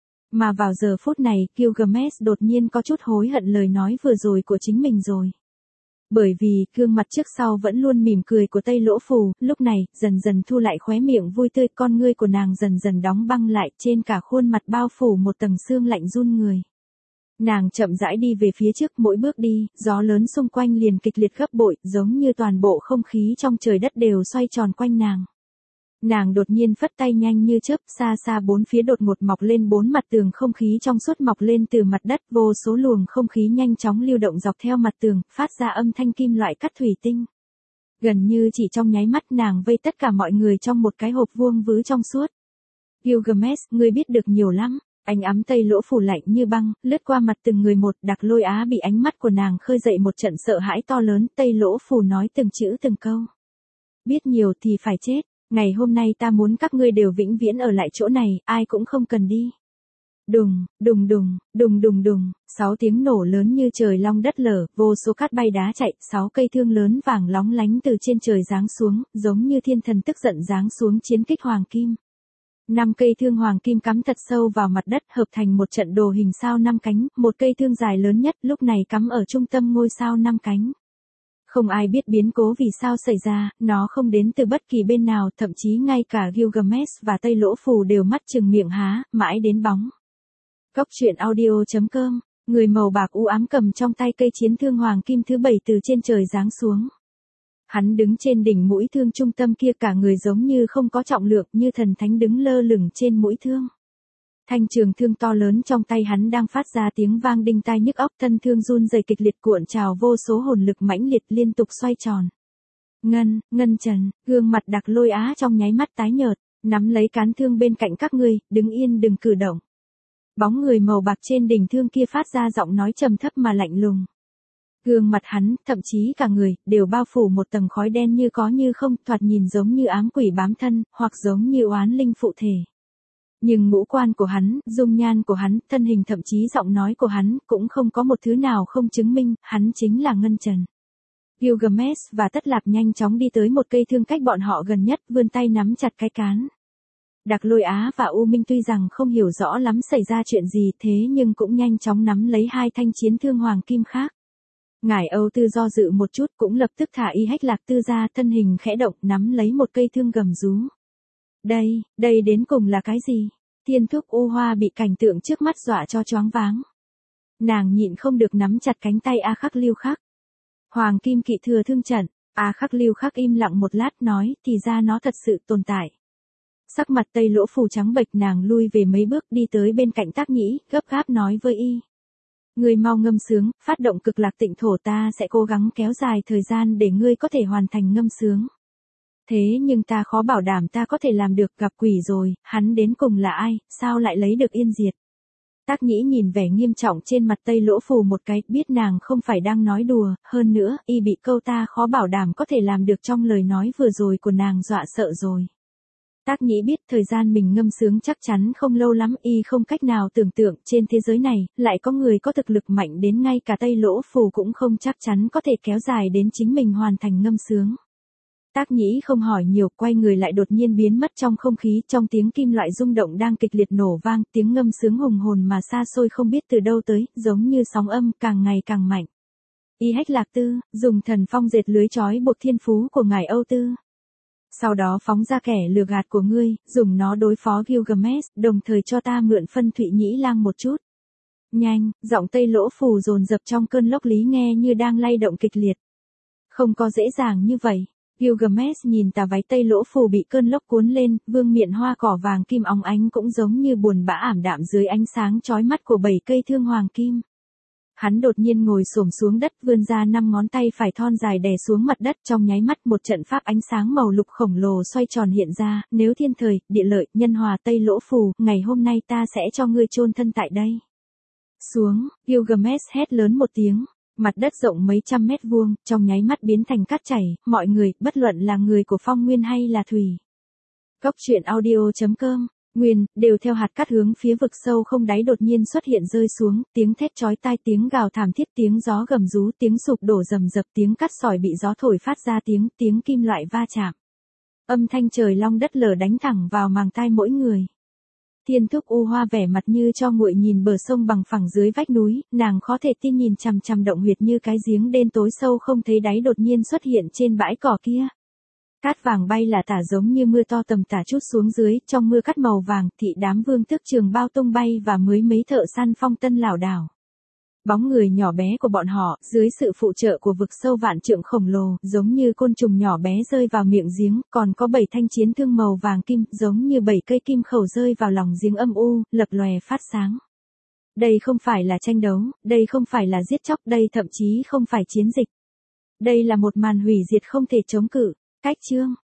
Mà vào giờ phút này, Gilgamesh đột nhiên có chút hối hận lời nói vừa rồi của chính mình rồi. Bởi vì, gương mặt trước sau vẫn luôn mỉm cười của Tây Lỗ Phù, lúc này, dần dần thu lại khóe miệng vui tươi, con ngươi của nàng dần dần đóng băng lại, trên cả khuôn mặt bao phủ một tầng sương lạnh run người. Nàng chậm rãi đi về phía trước, mỗi bước đi, gió lớn xung quanh liền kịch liệt gấp bội, giống như toàn bộ không khí trong trời đất đều xoay tròn quanh nàng. Nàng đột nhiên phất tay nhanh như chớp, xa xa bốn phía đột ngột mọc lên bốn mặt tường không khí trong suốt mọc lên từ mặt đất, vô số luồng không khí nhanh chóng lưu động dọc theo mặt tường, phát ra âm thanh kim loại cắt thủy tinh. Gần như chỉ trong nháy mắt nàng vây tất cả mọi người trong một cái hộp vuông vứ trong suốt. Gilgamesh, ngươi biết được nhiều lắm. Ánh ấm Tây Lỗ Phù lạnh như băng, lướt qua mặt từng người một, Đặc Lôi Á bị ánh mắt của nàng khơi dậy một trận sợ hãi to lớn, Tây Lỗ Phù nói từng chữ từng câu. Biết nhiều thì phải chết, ngày hôm nay ta muốn các ngươi đều vĩnh viễn ở lại chỗ này, ai cũng không cần đi. Đùng, đùng đùng, đùng đùng đùng, 6 tiếng nổ lớn như trời long đất lở, vô số cát bay đá chạy, 6 cây thương lớn vàng lóng lánh từ trên trời giáng xuống, giống như thiên thần tức giận giáng xuống chiến kích hoàng kim. 5 cây thương hoàng kim cắm thật sâu vào mặt đất hợp thành một trận đồ hình sao 5 cánh, một cây thương dài lớn nhất lúc này cắm ở trung tâm ngôi sao 5 cánh. Không ai biết biến cố vì sao xảy ra, nó không đến từ bất kỳ bên nào, thậm chí ngay cả Gilgamesh và Tây Lỗ Phù đều mắt trừng miệng há, mãi đến bóng. Cốc truyện audio.com, người màu bạc u ám cầm trong tay cây chiến thương hoàng kim thứ 7 từ trên trời giáng xuống. Hắn đứng trên đỉnh mũi thương trung tâm kia, cả người giống như không có trọng lượng, như thần thánh đứng lơ lửng trên mũi thương. Thanh trường thương to lớn trong tay hắn đang phát ra tiếng vang đinh tai nhức óc, thân thương run rẩy kịch liệt cuộn trào vô số hồn lực mãnh liệt liên tục xoay tròn. Ngân Trần, gương mặt Đặc Lôi Á trong nháy mắt tái nhợt, nắm lấy cán thương bên cạnh các ngươi, đứng yên đừng cử động. Bóng người màu bạc trên đỉnh thương kia phát ra giọng nói trầm thấp mà lạnh lùng. Gương mặt hắn, thậm chí cả người, đều bao phủ một tầng khói đen như có như không, thoạt nhìn giống như ám quỷ bám thân, hoặc giống như oán linh phụ thể. Nhưng ngũ quan của hắn, dung nhan của hắn, thân hình thậm chí giọng nói của hắn, cũng không có một thứ nào không chứng minh, hắn chính là Ngân Trần. Gilgamesh và Tất Lạp nhanh chóng đi tới một cây thương cách bọn họ gần nhất, vươn tay nắm chặt cái cán. Đặc Lôi Á và U Minh tuy rằng không hiểu rõ lắm xảy ra chuyện gì, thế nhưng cũng nhanh chóng nắm lấy 2 thanh chiến thương hoàng kim khác. Ngải Âu Tư do dự một chút cũng lập tức thả Y Hách Lạc Tư ra, thân hình khẽ động, nắm lấy một cây thương gầm rú. Đây đến cùng là cái gì? Thiên Thúc U Hoa bị cảnh tượng trước mắt dọa cho choáng váng. Nàng nhịn không được nắm chặt cánh tay A Khắc Lưu Khắc. Hoàng kim kỵ thừa thương trận, A Khắc Lưu Khắc im lặng một lát nói, thì ra nó thật sự tồn tại. Sắc mặt Tây Lỗ Phù trắng bệch, nàng lui về mấy bước đi tới bên cạnh Tác Nhĩ, gấp gáp nói với Y. Ngươi mau ngâm sướng, phát động cực lạc tịnh thổ, ta sẽ cố gắng kéo dài thời gian để ngươi có thể hoàn thành ngâm sướng. Thế nhưng ta khó bảo đảm ta có thể làm được, gặp quỷ rồi, hắn đến cùng là ai, sao lại lấy được yên diệt. Tác Nhĩ nhìn vẻ nghiêm trọng trên mặt Tây Lỗ Phù một cái, biết nàng không phải đang nói đùa, hơn nữa, Y bị câu ta khó bảo đảm có thể làm được trong lời nói vừa rồi của nàng dọa sợ rồi. Tác Nhĩ biết thời gian mình ngâm sướng chắc chắn không lâu lắm, Y không cách nào tưởng tượng trên thế giới này, lại có người có thực lực mạnh đến ngay cả Tây Lỗ Phù cũng không chắc chắn có thể kéo dài đến chính mình hoàn thành ngâm sướng. Tác Nhĩ không hỏi nhiều, quay người lại đột nhiên biến mất trong không khí, trong tiếng kim loại rung động đang kịch liệt nổ vang, tiếng ngâm sướng hùng hồn mà xa xôi không biết từ đâu tới, giống như sóng âm, càng ngày càng mạnh. Y Hách Lạc Tư, dùng thần phong dệt lưới trói buộc thiên phú của ngài Âu Tư. Sau đó phóng ra kẻ lừa gạt của ngươi, dùng nó đối phó Gilgamesh, đồng thời cho ta mượn phân Thụy Nhĩ Lang một chút. Nhanh, giọng Tây Lỗ Phù dồn dập trong cơn lốc lý nghe như đang lay động kịch liệt. Không có dễ dàng như vậy. Gilgamesh nhìn tà váy Tây Lỗ Phù bị cơn lốc cuốn lên, vương miện hoa cỏ vàng kim óng ánh cũng giống như buồn bã ảm đạm dưới ánh sáng chói mắt của 7 cây thương hoàng kim. Hắn đột nhiên ngồi xổm xuống đất, vươn ra 5 ngón tay phải thon dài đè xuống mặt đất, trong nháy mắt một trận pháp ánh sáng màu lục khổng lồ xoay tròn hiện ra, nếu thiên thời, địa lợi, nhân hòa Tây Lỗ Phù, ngày hôm nay ta sẽ cho ngươi chôn thân tại đây. Xuống, Gilgamesh hét lớn một tiếng. Mặt đất rộng mấy trăm mét vuông, trong nháy mắt biến thành cát chảy, mọi người, bất luận là người của Phong Nguyên hay là Thủy. Cốc truyện audio.com, Nguyên, đều theo hạt cát hướng phía vực sâu không đáy đột nhiên xuất hiện rơi xuống, tiếng thét chói tai, tiếng gào thảm thiết, tiếng gió gầm rú, tiếng sụp đổ rầm rập, tiếng cát sỏi bị gió thổi phát ra tiếng kim loại va chạm. Âm thanh trời long đất lở đánh thẳng vào màng tai mỗi người. Thiên Thúc U Hoa vẻ mặt như cho nguội nhìn bờ sông bằng phẳng dưới vách núi, nàng khó thể tin nhìn chằm chằm động huyệt như cái giếng đen tối sâu không thấy đáy đột nhiên xuất hiện trên bãi cỏ kia. Cát vàng bay là tả giống như mưa to tầm tả chút xuống dưới, trong mưa cát màu vàng, thị đám vương tước trường bao tung bay và mấy thợ săn phong tân lảo đảo. Bóng người nhỏ bé của bọn họ, dưới sự phụ trợ của vực sâu vạn trượng khổng lồ, giống như côn trùng nhỏ bé rơi vào miệng giếng, còn có 7 thanh chiến thương màu vàng kim, giống như 7 cây kim khẩu rơi vào lòng giếng âm u, lập lòe phát sáng. Đây không phải là tranh đấu, đây không phải là giết chóc, đây thậm chí không phải chiến dịch. Đây là một màn hủy diệt không thể chống cự. Cách chương